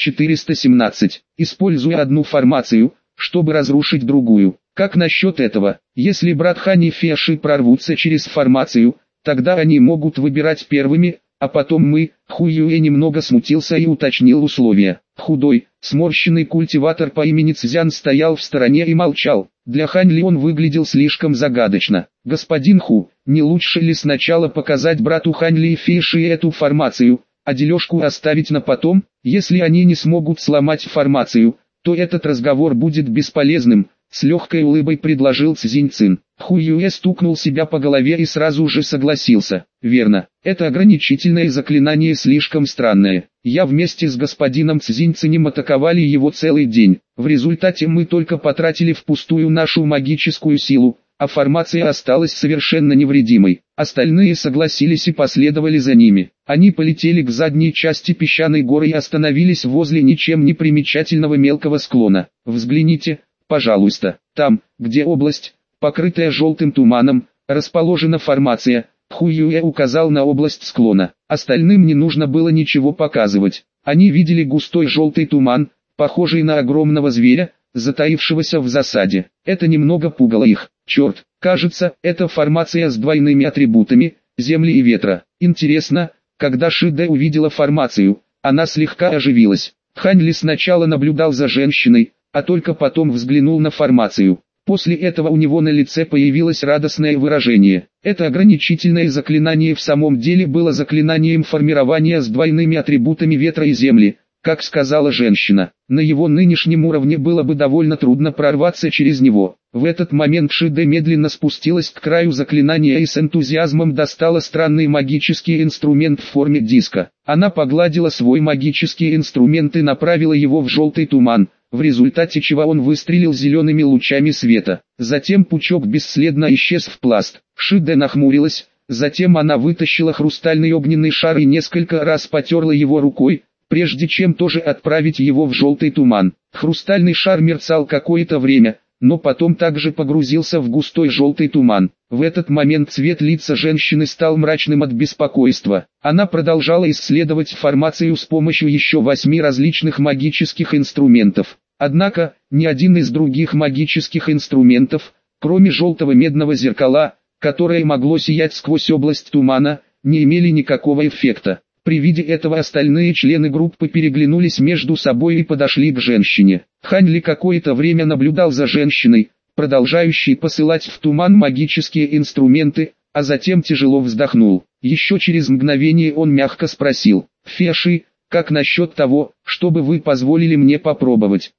417. Используя одну формацию, чтобы разрушить другую. Как насчет этого? Если брат Хань и Фея Ши прорвутся через формацию, тогда они могут выбирать первыми, а потом мы. Ху Юэ немного смутился и уточнил условия. Худой, сморщенный культиватор по имени Цзян стоял в стороне и молчал. Для Хань Ли он выглядел слишком загадочно. «Господин Ху, не лучше ли сначала показать брату Хань Ли и Фее Ши эту формацию, а дележку оставить на потом? Если они не смогут сломать формацию, то этот разговор будет бесполезным», — с легкой улыбой предложил Цзиньцин. Ху Юэ стукнул себя по голове и сразу же согласился. «Верно, это ограничительное заклинание слишком странное. Я вместе с господином Цзиньцинем атаковали его целый день. В результате мы только потратили впустую нашу магическую силу, а формация осталась совершенно невредимой. Остальные согласились и последовали за ними. Они полетели к задней части песчаной горы и остановились возле ничем не примечательного мелкого склона. Взгляните, пожалуйста, там, где область, покрытая желтым туманом, расположена формация». Ху Юэ указал на область склона. Остальным не нужно было ничего показывать. Они видели густой желтый туман, похожий на огромного зверя, затаившегося в засаде. Это немного пугало их. Черт, кажется, это формация с двойными атрибутами, земли и ветра. Интересно, когда Шиде увидела формацию, она слегка оживилась. Хань Ли сначала наблюдал за женщиной, а только потом взглянул на формацию. После этого у него на лице появилось радостное выражение. Это ограничительное заклинание в самом деле было заклинанием формирования с двойными атрибутами ветра и земли, как сказала женщина. На его нынешнем уровне было бы довольно трудно прорваться через него. В этот момент Шиде медленно спустилась к краю заклинания и с энтузиазмом достала странный магический инструмент в форме диска. Она погладила свой магический инструмент и направила его в желтый туман, в результате чего он выстрелил зелеными лучами света. Затем пучок бесследно исчез в пласт. Шиде нахмурилась, затем она вытащила хрустальный огненный шар и несколько раз потерла его рукой, прежде чем тоже отправить его в желтый туман. Хрустальный шар мерцал какое-то время, но потом также погрузился в густой желтый туман. В этот момент цвет лица женщины стал мрачным от беспокойства. Она продолжала исследовать формацию с помощью еще 8 различных магических инструментов. Однако, ни один из других магических инструментов, кроме желтого медного зеркала, которое могло сиять сквозь область тумана, не имели никакого эффекта. При виде этого остальные члены группы переглянулись между собой и подошли к женщине. Хань Ли какое-то время наблюдал за женщиной, продолжающей посылать в туман магические инструменты, а затем тяжело вздохнул. Еще через мгновение он мягко спросил: «Фея Ши, как насчет того, чтобы вы позволили мне попробовать?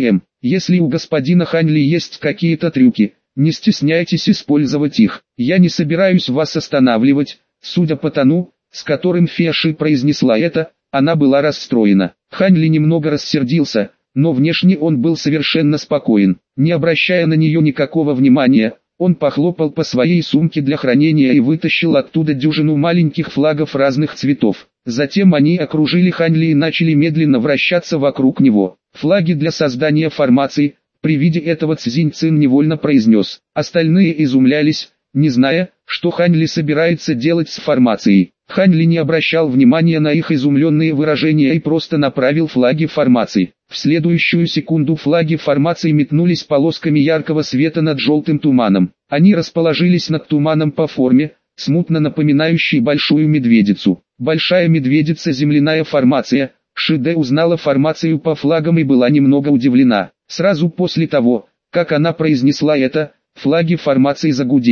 Если у господина Хань Ли есть какие-то трюки, не стесняйтесь использовать их. Я не собираюсь вас останавливать». Судя по тону, с которым Фея Ши произнесла это, она была расстроена. Хань Ли немного рассердился, но внешне он был совершенно спокоен. Не обращая на нее никакого внимания, он похлопал по своей сумке для хранения и вытащил оттуда дюжину маленьких флагов разных цветов. Затем они окружили Хань Ли и начали медленно вращаться вокруг него. Флаги для создания формаций. При виде этого Цзиньцин невольно произнес. Остальные изумлялись, не зная, что Хань Ли собирается делать с формацией. Хань Ли не обращал внимания на их изумленные выражения и просто направил флаги формаций. В следующую секунду флаги формаций метнулись полосками яркого света над желтым туманом. Они расположились над туманом по форме, смутно напоминающей большую медведицу. Большая медведица — земляная формация. Шиде узнала формацию по флагам и была немного удивлена. Сразу после того, как она произнесла это, флаги формации загудели.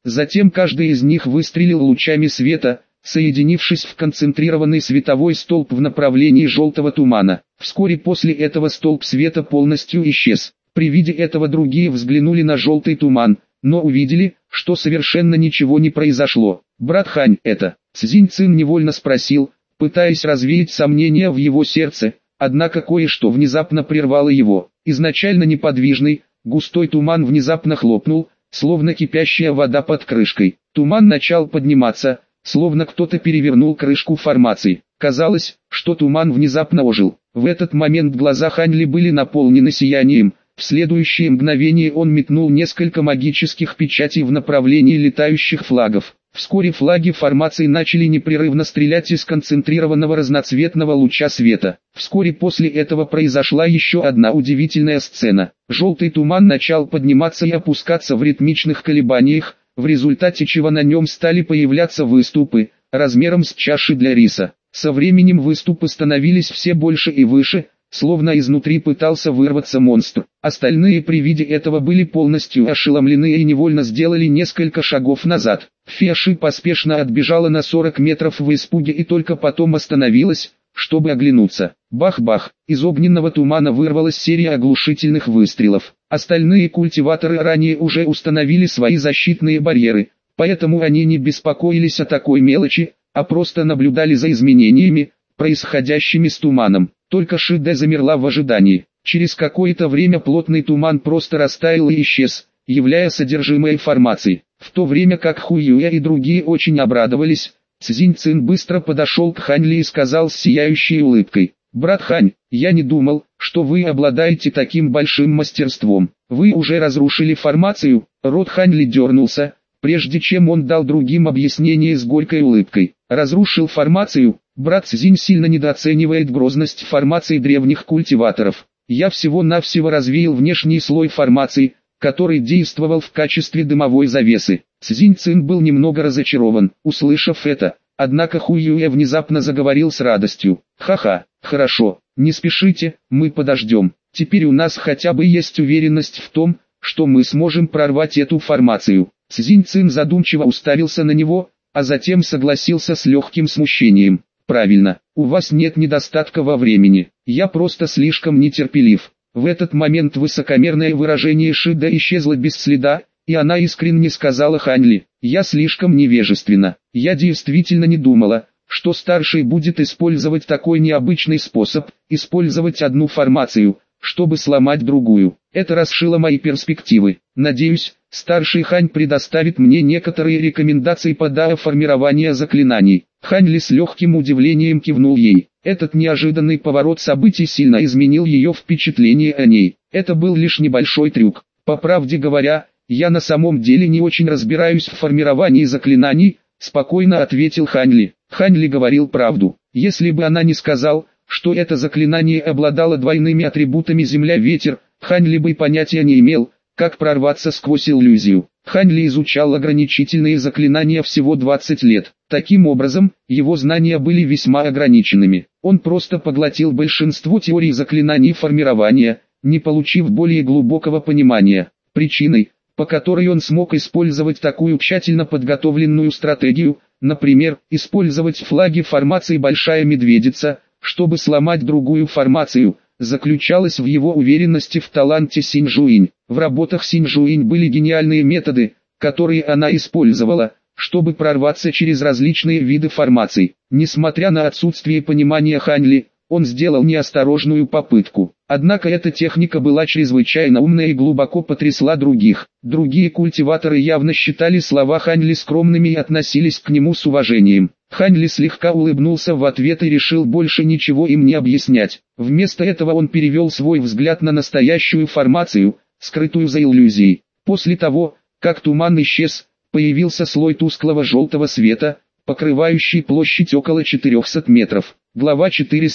Затем каждый из них выстрелил лучами света, соединившись в концентрированный световой столб в направлении желтого тумана. Вскоре после этого столб света полностью исчез. При виде этого другие взглянули на желтый туман, но увидели, что совершенно ничего не произошло. «Брат Хань, это?» Цзиньцин невольно спросил, пытаясь развеять сомнения в его сердце, однако кое-что внезапно прервало его. Изначально неподвижный, густой туман внезапно хлопнул, словно кипящая вода под крышкой. Туман начал подниматься, словно кто-то перевернул крышку формации. Казалось, что туман внезапно ожил. В этот момент глаза Хань Ли были наполнены сиянием. В следующее мгновение он метнул несколько магических печатей в направлении летающих флагов. Вскоре флаги формации начали непрерывно стрелять из концентрированного разноцветного луча света. Вскоре после этого произошла еще одна удивительная сцена. Желтый туман начал подниматься и опускаться в ритмичных колебаниях, в результате чего на нем стали появляться выступы, размером с чаши для риса. Со временем выступы становились все больше и выше, словно изнутри пытался вырваться монстр. Остальные при виде этого были полностью ошеломлены и невольно сделали несколько шагов назад. Феши поспешно отбежала на 40 метров в испуге и только потом остановилась, чтобы оглянуться. Бах-бах, из огненного тумана вырвалась серия оглушительных выстрелов. Остальные культиваторы ранее уже установили свои защитные барьеры, поэтому они не беспокоились о такой мелочи, а просто наблюдали за изменениями, происходящими с туманом. Только Шиде замерла в ожидании. Через какое-то время плотный туман просто растаял и исчез, являя содержимое формации. В то время как Хуюэ и другие очень обрадовались, Цзиньцин быстро подошел к Хань Ли и сказал с сияющей улыбкой: «Брат Хань, я не думал, что вы обладаете таким большим мастерством. Вы уже разрушили формацию». Рот Хань Ли дернулся, прежде чем он дал другим объяснение с горькой улыбкой. «Разрушил формацию?» Брат Цзинь сильно недооценивает грозность формации древних культиваторов. Я всего-навсего развеял внешний слой формации, который действовал в качестве дымовой завесы. Цзиньцин был немного разочарован, услышав это, однако Хуюэ внезапно заговорил с радостью. «Ха-ха, хорошо, не спешите, мы подождем. Теперь у нас хотя бы есть уверенность в том, что мы сможем прорвать эту формацию». Цзиньцин задумчиво уставился на него, а затем согласился с легким смущением. «Правильно, у вас нет недостатка во времени, я просто слишком нетерпелив». В этот момент высокомерное выражение Шида исчезло без следа, и она искренне сказала Хань Ли: «Я слишком невежественна. Я действительно не думала, что старший будет использовать такой необычный способ, использовать одну формацию, чтобы сломать другую. Это расшило мои перспективы. Надеюсь, старший Хань предоставит мне некоторые рекомендации по формированию заклинаний». Хань Ли с легким удивлением кивнул ей. Этот неожиданный поворот событий сильно изменил ее впечатление о ней. Это был лишь небольшой трюк. По правде говоря, я на самом деле не очень разбираюсь в формировании заклинаний, спокойно ответил Хань Ли. Хань Ли говорил правду. Если бы она не сказал, что это заклинание обладало двойными атрибутами земля-ветер, Хань Ли бы понятия не имел, как прорваться сквозь иллюзию. Хань Ли изучал ограничительные заклинания всего 20 лет. Таким образом, его знания были весьма ограниченными. Он просто поглотил большинство теорий заклинаний формирования, не получив более глубокого понимания. Причиной, по которой он смог использовать такую тщательно подготовленную стратегию, например, использовать флаги формации «Большая Медведица», чтобы сломать другую формацию, заключалась в его уверенности в таланте Синь Жуинь. В работах Синь Жуинь были гениальные методы, которые она использовала, чтобы прорваться через различные виды формаций. Несмотря на отсутствие понимания Хань Ли, он сделал неосторожную попытку. Однако эта техника была чрезвычайно умная и глубоко потрясла других. Другие культиваторы явно считали слова Хань Ли скромными и относились к нему с уважением. Хань Ли слегка улыбнулся в ответ и решил больше ничего им не объяснять. Вместо этого он перевел свой взгляд на настоящую формацию, скрытую за иллюзией. После того, как туман исчез, появился слой тусклого желтого света, покрывающий площадь около 400 метров. Глава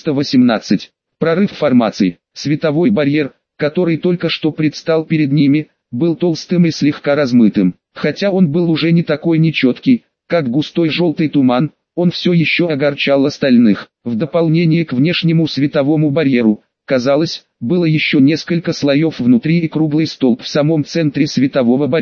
418. Прорыв формации. Световой барьер, который только что предстал перед ними, был толстым и слегка размытым. Хотя он был уже не такой нечеткий, как густой желтый туман, он все еще огорчал остальных. В дополнение к внешнему световому барьеру, казалось, было еще несколько слоев внутри и круглый столб в самом центре светового барьера,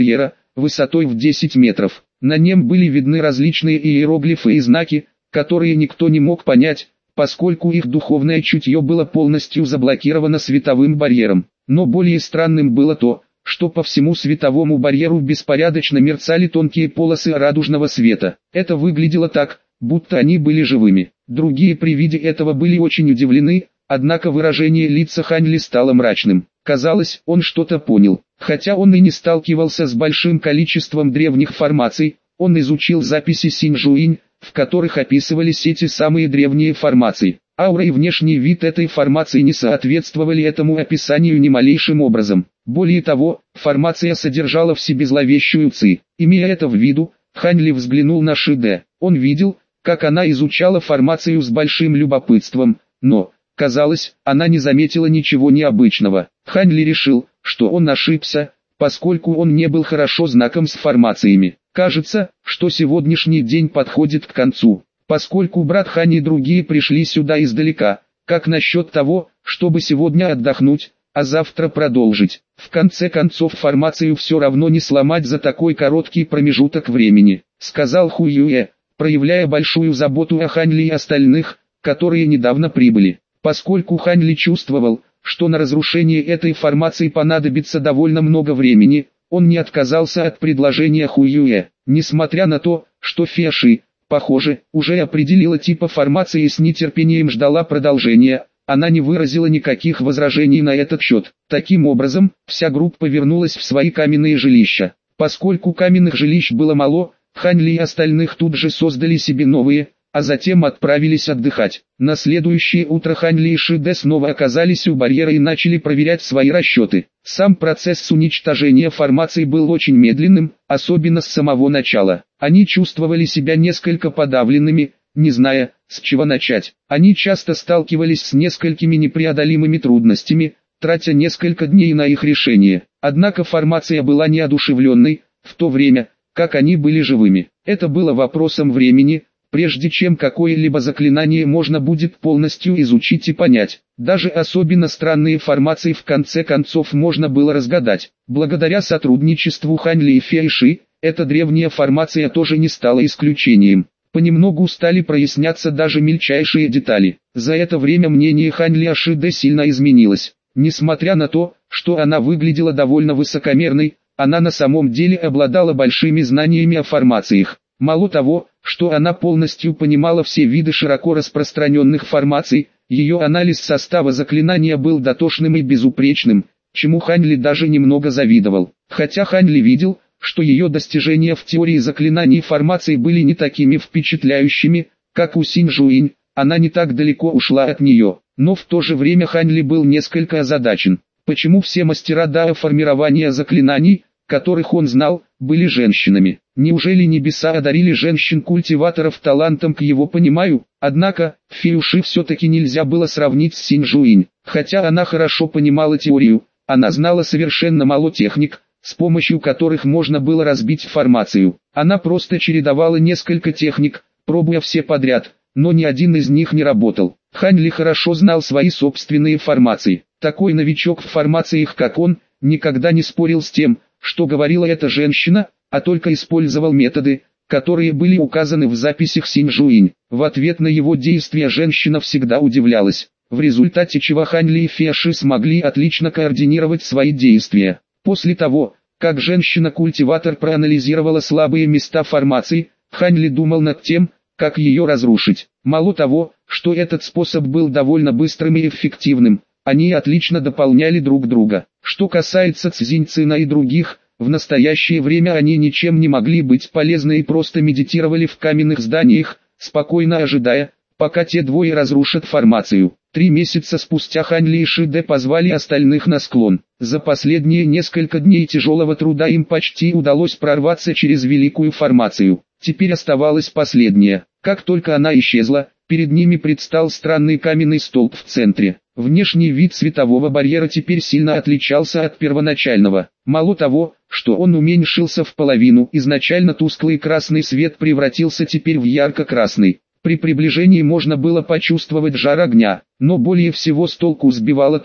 высотой в 10 метров. На нем были видны различные иероглифы и знаки, которые никто не мог понять, поскольку их духовное чутье было полностью заблокировано световым барьером. Но более странным было то, что по всему световому барьеру беспорядочно мерцали тонкие полосы радужного света. Это выглядело так, будто они были живыми. Другие при виде этого были очень удивлены, однако выражение лица Хань Ли стало мрачным. Казалось, он что-то понял. Хотя он и не сталкивался с большим количеством древних формаций, он изучил записи Синь-Жуинь, в которых описывались эти самые древние формации. Аура и внешний вид этой формации не соответствовали этому описанию ни малейшим образом. Более того, формация содержала в себе зловещую ци. Имея это в виду, Хань Ли взглянул на Ши Дэ. Он видел, как она изучала формацию с большим любопытством, но, казалось, она не заметила ничего необычного. Хань Ли решил, что он ошибся, поскольку он не был хорошо знаком с формациями. Кажется, что сегодняшний день подходит к концу, поскольку брат Хань и другие пришли сюда издалека. Как насчет того, чтобы сегодня отдохнуть, а завтра продолжить? В конце концов формацию все равно не сломать за такой короткий промежуток времени, сказал Ху Юэ, проявляя большую заботу о Хань Ли и остальных, которые недавно прибыли. Поскольку Хань Ли чувствовал, что на разрушение этой формации понадобится довольно много времени, он не отказался от предложения Ху Юэ. Несмотря на то, что Фе Ши, похоже, уже определила типа формации и с нетерпением ждала продолжения, она не выразила никаких возражений на этот счет. Таким образом, вся группа вернулась в свои каменные жилища. Поскольку каменных жилищ было мало, Хань Ли и остальных тут же создали себе новые, а затем отправились отдыхать. На следующее утро Хань Ли и Ши Дэ снова оказались у барьера и начали проверять свои расчеты. Сам процесс уничтожения формаций был очень медленным, особенно с самого начала. Они чувствовали себя несколько подавленными, не зная, с чего начать. Они часто сталкивались с несколькими непреодолимыми трудностями, тратя несколько дней на их решение. Однако формация была неодушевленной, в то время, как они были живыми. Это было вопросом времени, прежде чем какое-либо заклинание можно будет полностью изучить и понять. Даже особенно странные формации в конце концов можно было разгадать. Благодаря сотрудничеству Хань Ли и Фе Ши, эта древняя формация тоже не стала исключением. Понемногу стали проясняться даже мельчайшие детали. За это время мнение Хань Ли о Ши Дэ сильно изменилось. Несмотря на то, что она выглядела довольно высокомерной, она на самом деле обладала большими знаниями о формациях. Мало того, что она полностью понимала все виды широко распространенных формаций, ее анализ состава заклинания был дотошным и безупречным, чему Хань Ли даже немного завидовал. Хотя Хань Ли видел, что ее достижения в теории заклинаний формаций были не такими впечатляющими, как у Синь Жуинь, она не так далеко ушла от нее. Но в то же время Хань Ли был несколько озадачен. Почему все мастера Дао формирования заклинаний, которых он знал, были женщинами? Неужели небеса одарили женщин-культиваторов талантом к его пониманию? Однако, Фею Ши все-таки нельзя было сравнить с Синь Жуинь. Хотя она хорошо понимала теорию, она знала совершенно мало техник, с помощью которых можно было разбить формацию. Она просто чередовала несколько техник, пробуя все подряд, но ни один из них не работал. Хань Ли хорошо знал свои собственные формации. Такой новичок в формациях, как он, никогда не спорил с тем, что говорила эта женщина, а только использовал методы, которые были указаны в записях Синь Жуинь. В ответ на его действия женщина всегда удивлялась, в результате чего Хань Ли и Фе Ши смогли отлично координировать свои действия. После того, как женщина-культиватор проанализировала слабые места формации, Хань Ли думал над тем, как ее разрушить. Мало того, что этот способ был довольно быстрым и эффективным, они отлично дополняли друг друга. Что касается Цзинь Цина и других, в настоящее время они ничем не могли быть полезны и просто медитировали в каменных зданиях, спокойно ожидая, пока те двое разрушат формацию. 3 месяца спустя Хань Ли и Ши Дэ позвали остальных на склон. За последние несколько дней тяжелого труда им почти удалось прорваться через великую формацию. Теперь оставалась последняя. Как только она исчезла, перед ними предстал странный каменный столб в центре. Внешний вид светового барьера теперь сильно отличался от первоначального. Мало того, что он уменьшился в половину, изначально тусклый красный свет превратился теперь в ярко-красный. При приближении можно было почувствовать жар огня, но более всего с толку сбивало то,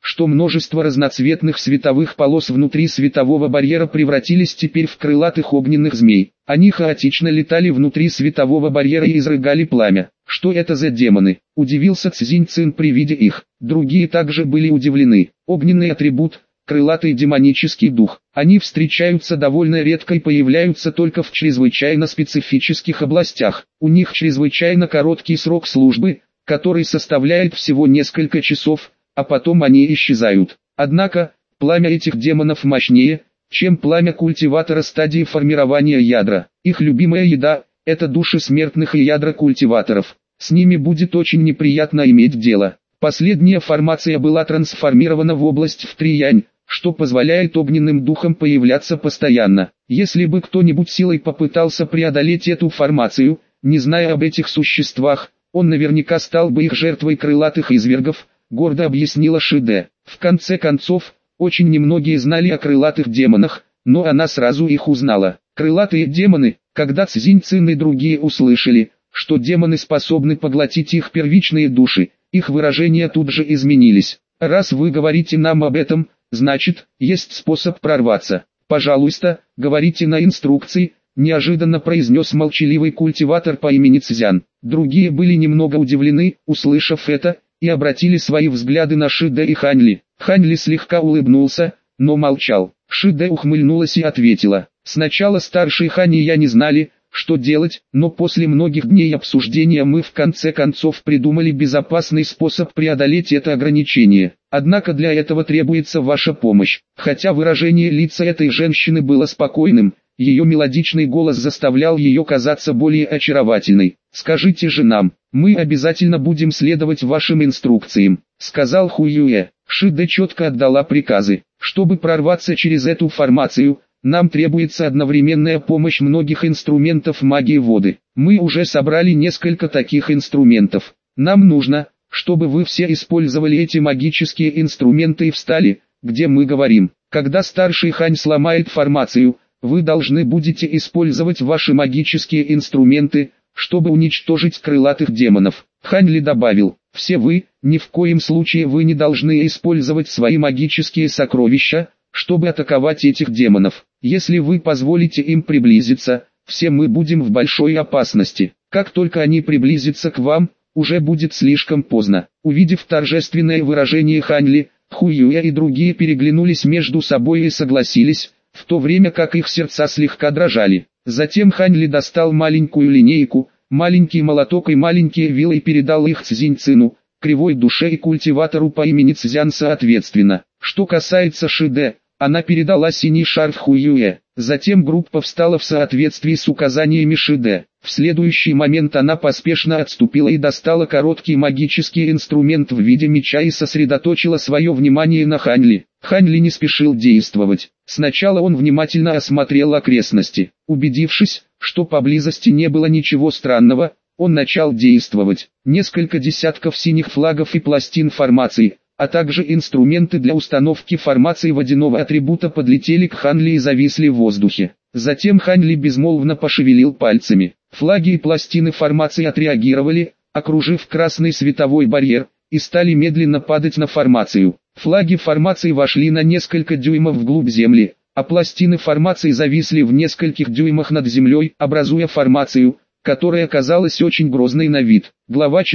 что множество разноцветных световых полос внутри светового барьера превратились теперь в крылатых огненных змей. Они хаотично летали внутри светового барьера и изрыгали пламя. Что это за демоны? Удивился Цзиньцин при виде их. Другие также были удивлены. Огненный атрибут, крылатый демонический дух. Они встречаются довольно редко и появляются только в чрезвычайно специфических областях. У них чрезвычайно короткий срок службы, который составляет всего несколько часов, а потом они исчезают. Однако, пламя этих демонов мощнее, чем пламя культиватора стадии формирования ядра. Их любимая еда – это души смертных и ядра культиваторов. С ними будет очень неприятно иметь дело. Последняя формация была трансформирована в область в Триянь, что позволяет огненным духам появляться постоянно. Если бы кто-нибудь силой попытался преодолеть эту формацию, не зная об этих существах, он наверняка стал бы их жертвой крылатых извергов, гордо объяснила Шиде. В конце концов, очень немногие знали о крылатых демонах, но она сразу их узнала. Крылатые демоны, когда Цзиньцин и другие услышали, что демоны способны поглотить их первичные души, их выражения тут же изменились. Раз вы говорите нам об этом, значит, есть способ прорваться. Пожалуйста, говорите на инструкции, неожиданно произнес молчаливый культиватор по имени Цзян. Другие были немного удивлены, услышав это, и обратили свои взгляды на Шиде и Ханьли. Ханьли слегка улыбнулся, но молчал. Шиде ухмыльнулась и ответила: «Сначала старший Хань и я не знали, что делать, но после многих дней обсуждения мы в конце концов придумали безопасный способ преодолеть это ограничение. Однако для этого требуется ваша помощь». Хотя выражение лица этой женщины было спокойным, ее мелодичный голос заставлял ее казаться более очаровательной. «Скажите же нам, мы обязательно будем следовать вашим инструкциям», — сказал Хуюэ. Шиде четко отдала приказы. «Чтобы прорваться через эту формацию, нам требуется одновременная помощь многих инструментов магии воды. Мы уже собрали несколько таких инструментов. Нам нужно, чтобы вы все использовали эти магические инструменты и встали, где мы говорим. Когда старший Хань сломает формацию, вы должны будете использовать ваши магические инструменты, чтобы уничтожить крылатых демонов». Ханьли добавил: «Все вы, ни в коем случае вы не должны использовать свои магические сокровища, чтобы атаковать этих демонов. Если вы позволите им приблизиться, все мы будем в большой опасности. Как только они приблизятся к вам, уже будет слишком поздно». Увидев торжественное выражение Ханьли, Хуюя и другие переглянулись между собой и согласились, в то время как их сердца слегка дрожали. Затем Ханьли достал маленькую линейку, маленький молоток и маленькие вилы и передал их Цзиньцину, кривой душе и культиватору по имени Цзян соответственно. Что касается Шиде, она передала синий шарф Хуюэ. Затем группа встала в соответствии с указаниями Шиде. В следующий момент она поспешно отступила и достала короткий магический инструмент в виде меча и сосредоточила свое внимание на Ханьли. Ханьли не спешил действовать. Сначала он внимательно осмотрел окрестности. Убедившись, что поблизости не было ничего странного, он начал действовать. Несколько десятков синих флагов и пластин формации, а также инструменты для установки формации водяного атрибута подлетели к Ханли и зависли в воздухе. Затем Ханли безмолвно пошевелил пальцами. Флаги и пластины формации отреагировали, окружив красный световой барьер, и стали медленно падать на формацию. Флаги формации вошли на несколько дюймов вглубь земли, а пластины формации зависли в нескольких дюймах над землей, образуя формацию, которая казалась очень грозной на вид. Глава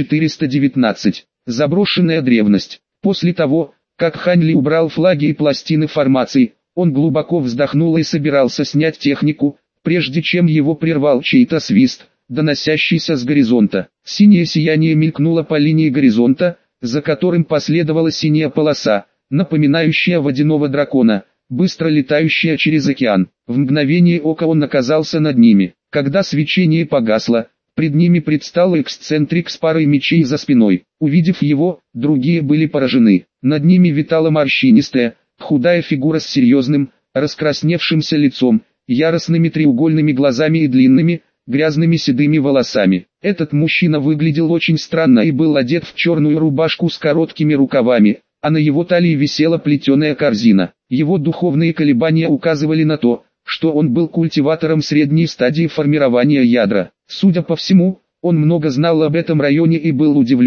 419. Заброшенная древность. После того, как Ханьли убрал флаги и пластины формации, он глубоко вздохнул и собирался снять технику, прежде чем его прервал чей-то свист, доносящийся с горизонта. Синее сияние мелькнуло по линии горизонта, за которым последовала синяя полоса, напоминающая водяного дракона, быстро летающая через океан. В мгновение ока он оказался над ними. Когда свечение погасло, пред ними предстал эксцентрик с парой мечей за спиной. Увидев его, другие были поражены. Над ними витала морщинистая, худая фигура с серьезным, раскрасневшимся лицом, яростными треугольными глазами и длинными, грязными седыми волосами. Этот мужчина выглядел очень странно и был одет в черную рубашку с короткими рукавами, а на его талии висела плетеная корзина. Его духовные колебания указывали на то, что он был культиватором средней стадии формирования ядра. Судя по всему, он много знал об этом районе и был удивлен,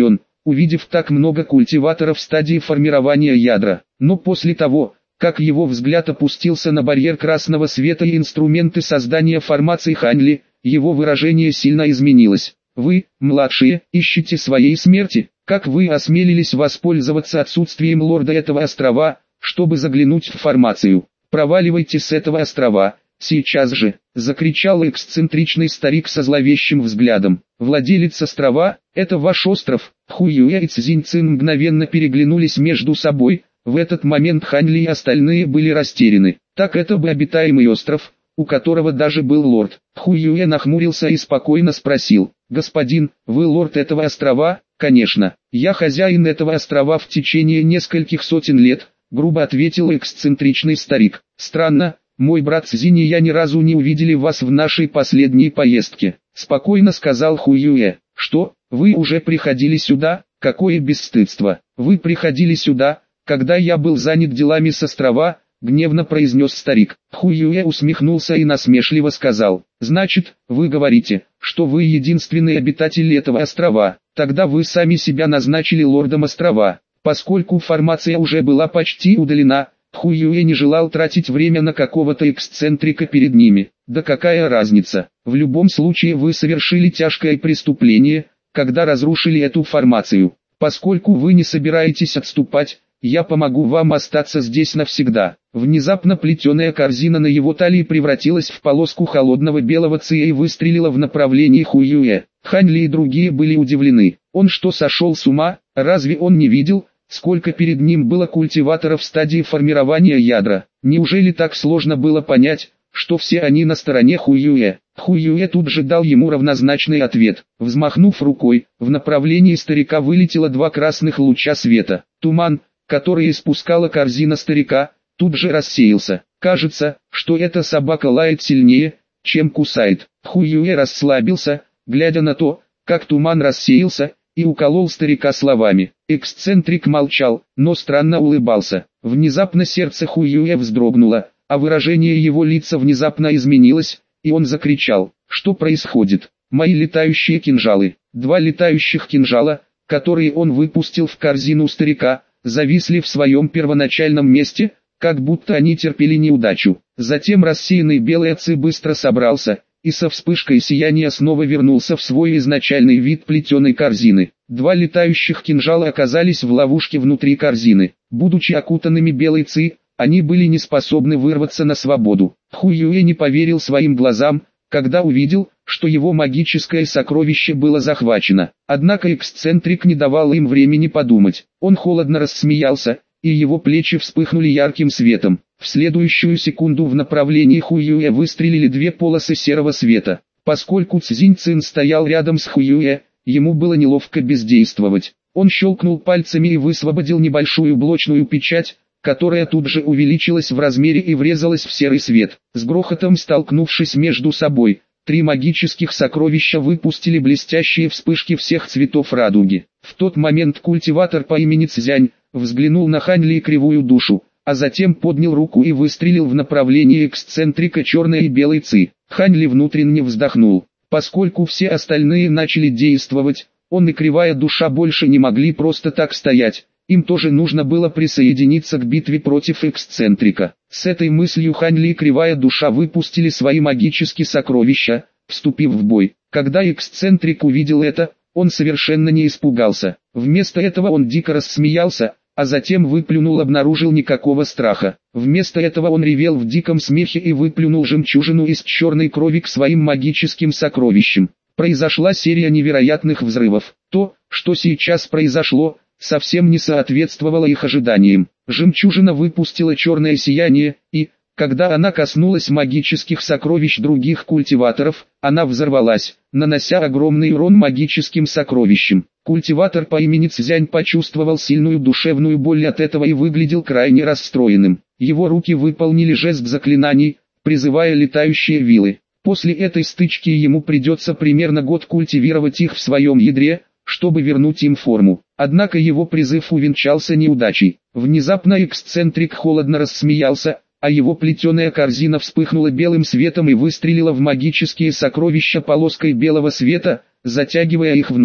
увидев так много культиваторов в стадии формирования ядра. Но после того, как его взгляд опустился на барьер красного света и инструменты создания формаций Ханьли, его выражение сильно изменилось. «Вы, младшие, ищете своей смерти? Как вы осмелились воспользоваться отсутствием лорда этого острова, чтобы заглянуть в формацию? Проваливайте с этого острова, сейчас же!» — закричал эксцентричный старик со зловещим взглядом. «Владелец острова, это ваш остров?» Хуюэ и Цзиньцин мгновенно переглянулись между собой. В этот момент Ханьли и остальные были растеряны. Так это бы обитаемый остров, у которого даже был лорд. Хуюэ нахмурился и спокойно спросил: «Господин, вы лорд этого острова?» «Конечно, я хозяин этого острова в течение нескольких сотен лет», — грубо ответил эксцентричный старик. «Странно, мой брат Цзинь и я ни разу не увидели вас в нашей последней поездке», — спокойно сказал Хуюэ. «Что, вы уже приходили сюда? Какое бесстыдство! Вы приходили сюда, когда я был занят делами с острова», — гневно произнес старик. Хуюэ усмехнулся и насмешливо сказал: «Значит, вы говорите, что вы единственный обитатель этого острова, тогда вы сами себя назначили лордом острова». Поскольку формация уже была почти удалена, Хуюэ не желал тратить время на какого-то эксцентрика перед ними. «Да какая разница, в любом случае вы совершили тяжкое преступление, когда разрушили эту формацию. Поскольку вы не собираетесь отступать, я помогу вам остаться здесь навсегда». Внезапно плетеная корзина на его талии превратилась в полоску холодного белого ци и выстрелила в направлении Хуюэ. Ханьли и другие были удивлены. Он что, сошел с ума? Разве он не видел, сколько перед ним было культиваторов в стадии формирования ядра? Неужели так сложно было понять, что все они на стороне Хуюэ? Хуюэ тут же дал ему равнозначный ответ. Взмахнув рукой, в направлении старика вылетело два красных луча света. Туман, который испускала корзина старика, тут же рассеялся. Кажется, что эта собака лает сильнее, чем кусает. Хуюэ расслабился, глядя на то, как туман рассеялся, и уколол старика словами. Эксцентрик молчал, но странно улыбался. Внезапно сердце Хуюэ вздрогнуло, а выражение его лица внезапно изменилось, и он закричал: «Что происходит? Мои летающие кинжалы!» Два летающих кинжала, которые он выпустил в корзину старика, зависли в своем первоначальном месте, как будто они терпели неудачу. Затем рассеянный белый ци быстро собрался, и со вспышкой сияния снова вернулся в свой изначальный вид плетеной корзины. Два летающих кинжала оказались в ловушке внутри корзины. Будучи окутанными белой ци, они были не способны вырваться на свободу. Хуюэ не поверил своим глазам, когда увидел, что его магическое сокровище было захвачено. Однако эксцентрик не давал им времени подумать. Он холодно рассмеялся, и его плечи вспыхнули ярким светом. В следующую секунду в направлении Хуюэ выстрелили две полосы серого света. Поскольку Цзиньцин стоял рядом с Хуюэ, ему было неловко бездействовать. Он щелкнул пальцами и высвободил небольшую блочную печать, которая тут же увеличилась в размере и врезалась в серый свет. С грохотом столкнувшись между собой, три магических сокровища выпустили блестящие вспышки всех цветов радуги. В тот момент культиватор по имени Цзянь взглянул на Ханьли и кривую душу, а затем поднял руку и выстрелил в направлении эксцентрика черной и белой ци. Ханьли внутренне вздохнул. Поскольку все остальные начали действовать, он и кривая душа больше не могли просто так стоять. Им тоже нужно было присоединиться к битве против эксцентрика. С этой мыслью Ханьли и кривая душа выпустили свои магические сокровища, вступив в бой. Когда эксцентрик увидел это, он совершенно не испугался. Вместо этого он дико рассмеялся, а затем выплюнул, обнаружил никакого страха. Вместо этого он ревел в диком смехе и выплюнул жемчужину из черной крови к своим магическим сокровищам. Произошла серия невероятных взрывов. То, что сейчас произошло, совсем не соответствовало их ожиданиям. Жемчужина выпустила черное сияние, и, когда она коснулась магических сокровищ других культиваторов, она взорвалась, нанося огромный урон магическим сокровищам. Культиватор по имени Цзянь почувствовал сильную душевную боль от этого и выглядел крайне расстроенным. Его руки выполнили жест заклинаний, призывая летающие вилы. После этой стычки ему придется примерно год культивировать их в своем ядре, чтобы вернуть им форму. Однако его призыв увенчался неудачей. Внезапно эксцентрик холодно рассмеялся, а его плетеная корзина вспыхнула белым светом и выстрелила в магические сокровища полоской белого света, затягивая их внутрь.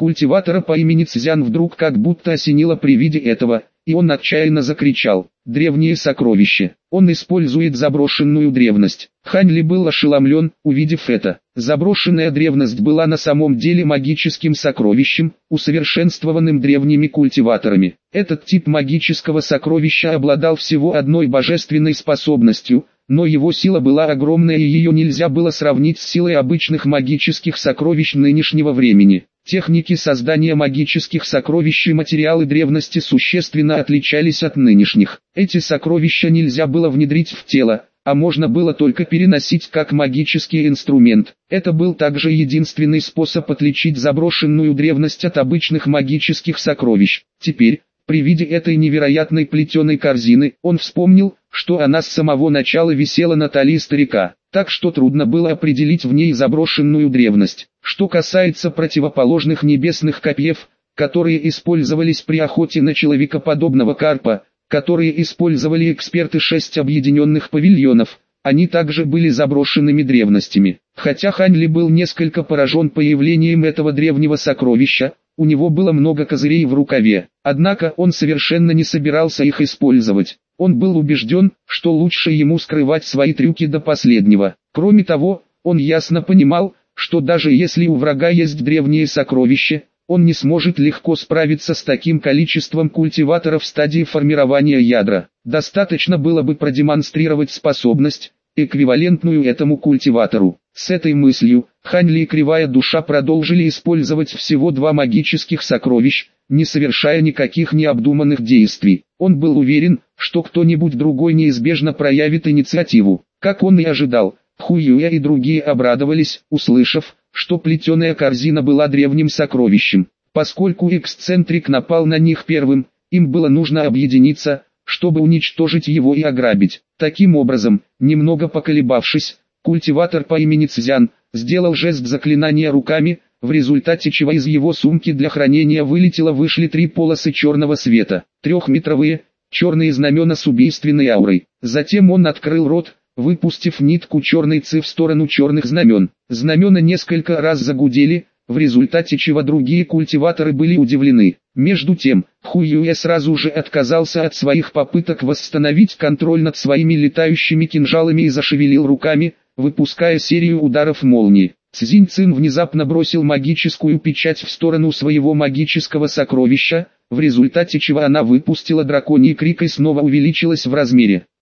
Культиватора по имени Цзян вдруг как будто осенило при виде этого, и он отчаянно закричал: «Древнее сокровище! Он использует заброшенную древность!» Хань Ли был ошеломлен, увидев это. Заброшенная древность была на самом деле магическим сокровищем, усовершенствованным древними культиваторами. Этот тип магического сокровища обладал всего одной божественной способностью, но его сила была огромная и ее нельзя было сравнить с силой обычных магических сокровищ нынешнего времени. Техники создания магических сокровищ и материалы древности существенно отличались от нынешних. Эти сокровища нельзя было внедрить в тело, а можно было только переносить как магический инструмент. Это был также единственный способ отличить заброшенную древность от обычных магических сокровищ. Теперь, при виде этой невероятной плетеной корзины, он вспомнил, что она с самого начала висела на талии старика, так что трудно было определить в ней заброшенную древность. Что касается противоположных небесных копьев, которые использовались при охоте на человекоподобного карпа, которые использовали эксперты 6 объединенных павильонов, они также были заброшенными древностями. Хотя Хань Ли был несколько поражен появлением этого древнего сокровища, у него было много козырей в рукаве, однако он совершенно не собирался их использовать. Он был убежден, что лучше ему скрывать свои трюки до последнего. Кроме того, он ясно понимал, что даже если у врага есть древнее сокровище, он не сможет легко справиться с таким количеством культиваторов в стадии формирования ядра. Достаточно было бы продемонстрировать способность, эквивалентную этому культиватору. С этой мыслью, Хань Ли и Кривая Душа продолжили использовать всего 2 магических сокровищ, не совершая никаких необдуманных действий. Он был уверен, что кто-нибудь другой неизбежно проявит инициативу. Как он и ожидал, Хуюя и другие обрадовались, услышав, что плетеная корзина была древним сокровищем. Поскольку эксцентрик напал на них первым, им было нужно объединиться, чтобы уничтожить его и ограбить. Таким образом, немного поколебавшись, культиватор по имени Цзян сделал жест заклинания руками, в результате чего из его сумки для хранения вышли 3 полосы черного света, 3-метровые, черные знамена с убийственной аурой. Затем он открыл рот, выпустив нитку черной ци в сторону черных знамен. Знамена несколько раз загудели, в результате чего другие культиваторы были удивлены. Между тем, Хуюэ сразу же отказался от своих попыток восстановить контроль над своими летающими кинжалами и зашевелил руками, выпуская серию ударов молнии. Цзинь Цин внезапно бросил магическую печать в сторону своего магического сокровища, в результате чего она выпустила драконий крик и снова увеличилась в размере.